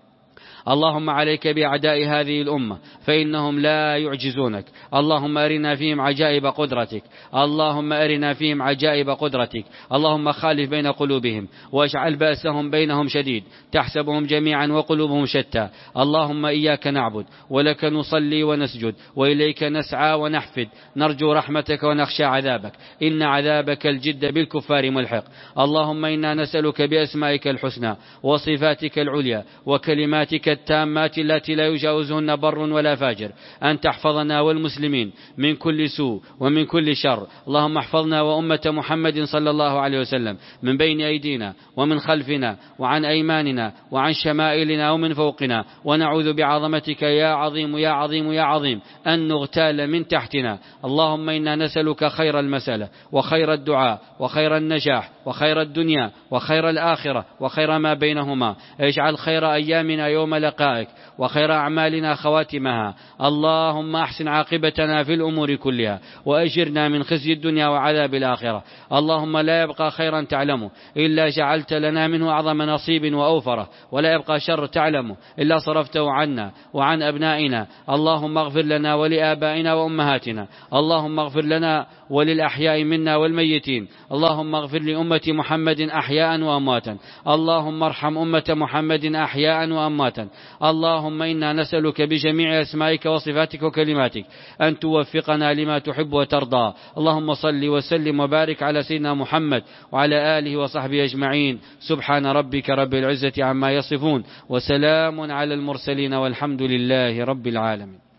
Speaker 1: اللهم عليك بأعداء هذه الأمة فإنهم لا يعجزونك. اللهم أرنا فيهم عجائب قدرتك. اللهم أرنا فيهم عجائب قدرتك. اللهم خالف بين قلوبهم واجعل بأسهم بينهم شديد تحسبهم جميعا وقلوبهم شتى. اللهم إياك نعبد ولك نصلي ونسجد وإليك نسعى ونحفد نرجو رحمتك ونخشى عذابك إن عذابك الجد بالكفار ملحق. اللهم إنا نسألك بأسمائك الحسنى وصفاتك العليا وكلماتك التامات التي لا يجاوزهن بر ولا فاجر أن تحفظنا والمسلمين من كل سوء ومن كل شر. اللهم احفظنا وأمة محمد صلى الله عليه وسلم من بين أيدينا ومن خلفنا وعن أيماننا وعن شمائلنا ومن فوقنا ونعوذ بعظمتك يا عظيم يا عظيم يا عظيم أن نغتال من تحتنا. اللهم إنا نسألك خير المسألة وخير الدعاء وخير النجاح وخير الدنيا وخير الآخرة وخير ما بينهما. اجعل خير أيامنا يوم لقائك وخير أعمالنا خواتمها. اللهم أحسن عاقبتنا في الأمور كلها وأجرنا من خزي الدنيا وعذاب الآخرة. اللهم لا يبقى خيرا تعلمه إلا جعلت لنا منه أعظم نصيب وأوفره ولا يبقى شر تعلمه إلا صرفته عنا وعن أبنائنا. اللهم اغفر لنا ولآبائنا وأمهاتنا. اللهم اغفر لنا وللأحياء منا والميتين. اللهم اغفر لأمة محمد أحياء وأمواتا. اللهم ارحم أمة محمد أحياء وأمواتا. اللهم إنا نسألك بجميع أسمائك وصفاتك وكلماتك أن توفقنا لما تحب وترضى. اللهم صل وسلم وبارك على سيدنا محمد وعلى آله وصحبه أجمعين. سبحان ربك رب العزة عما يصفون وسلام على المرسلين والحمد لله رب العالمين.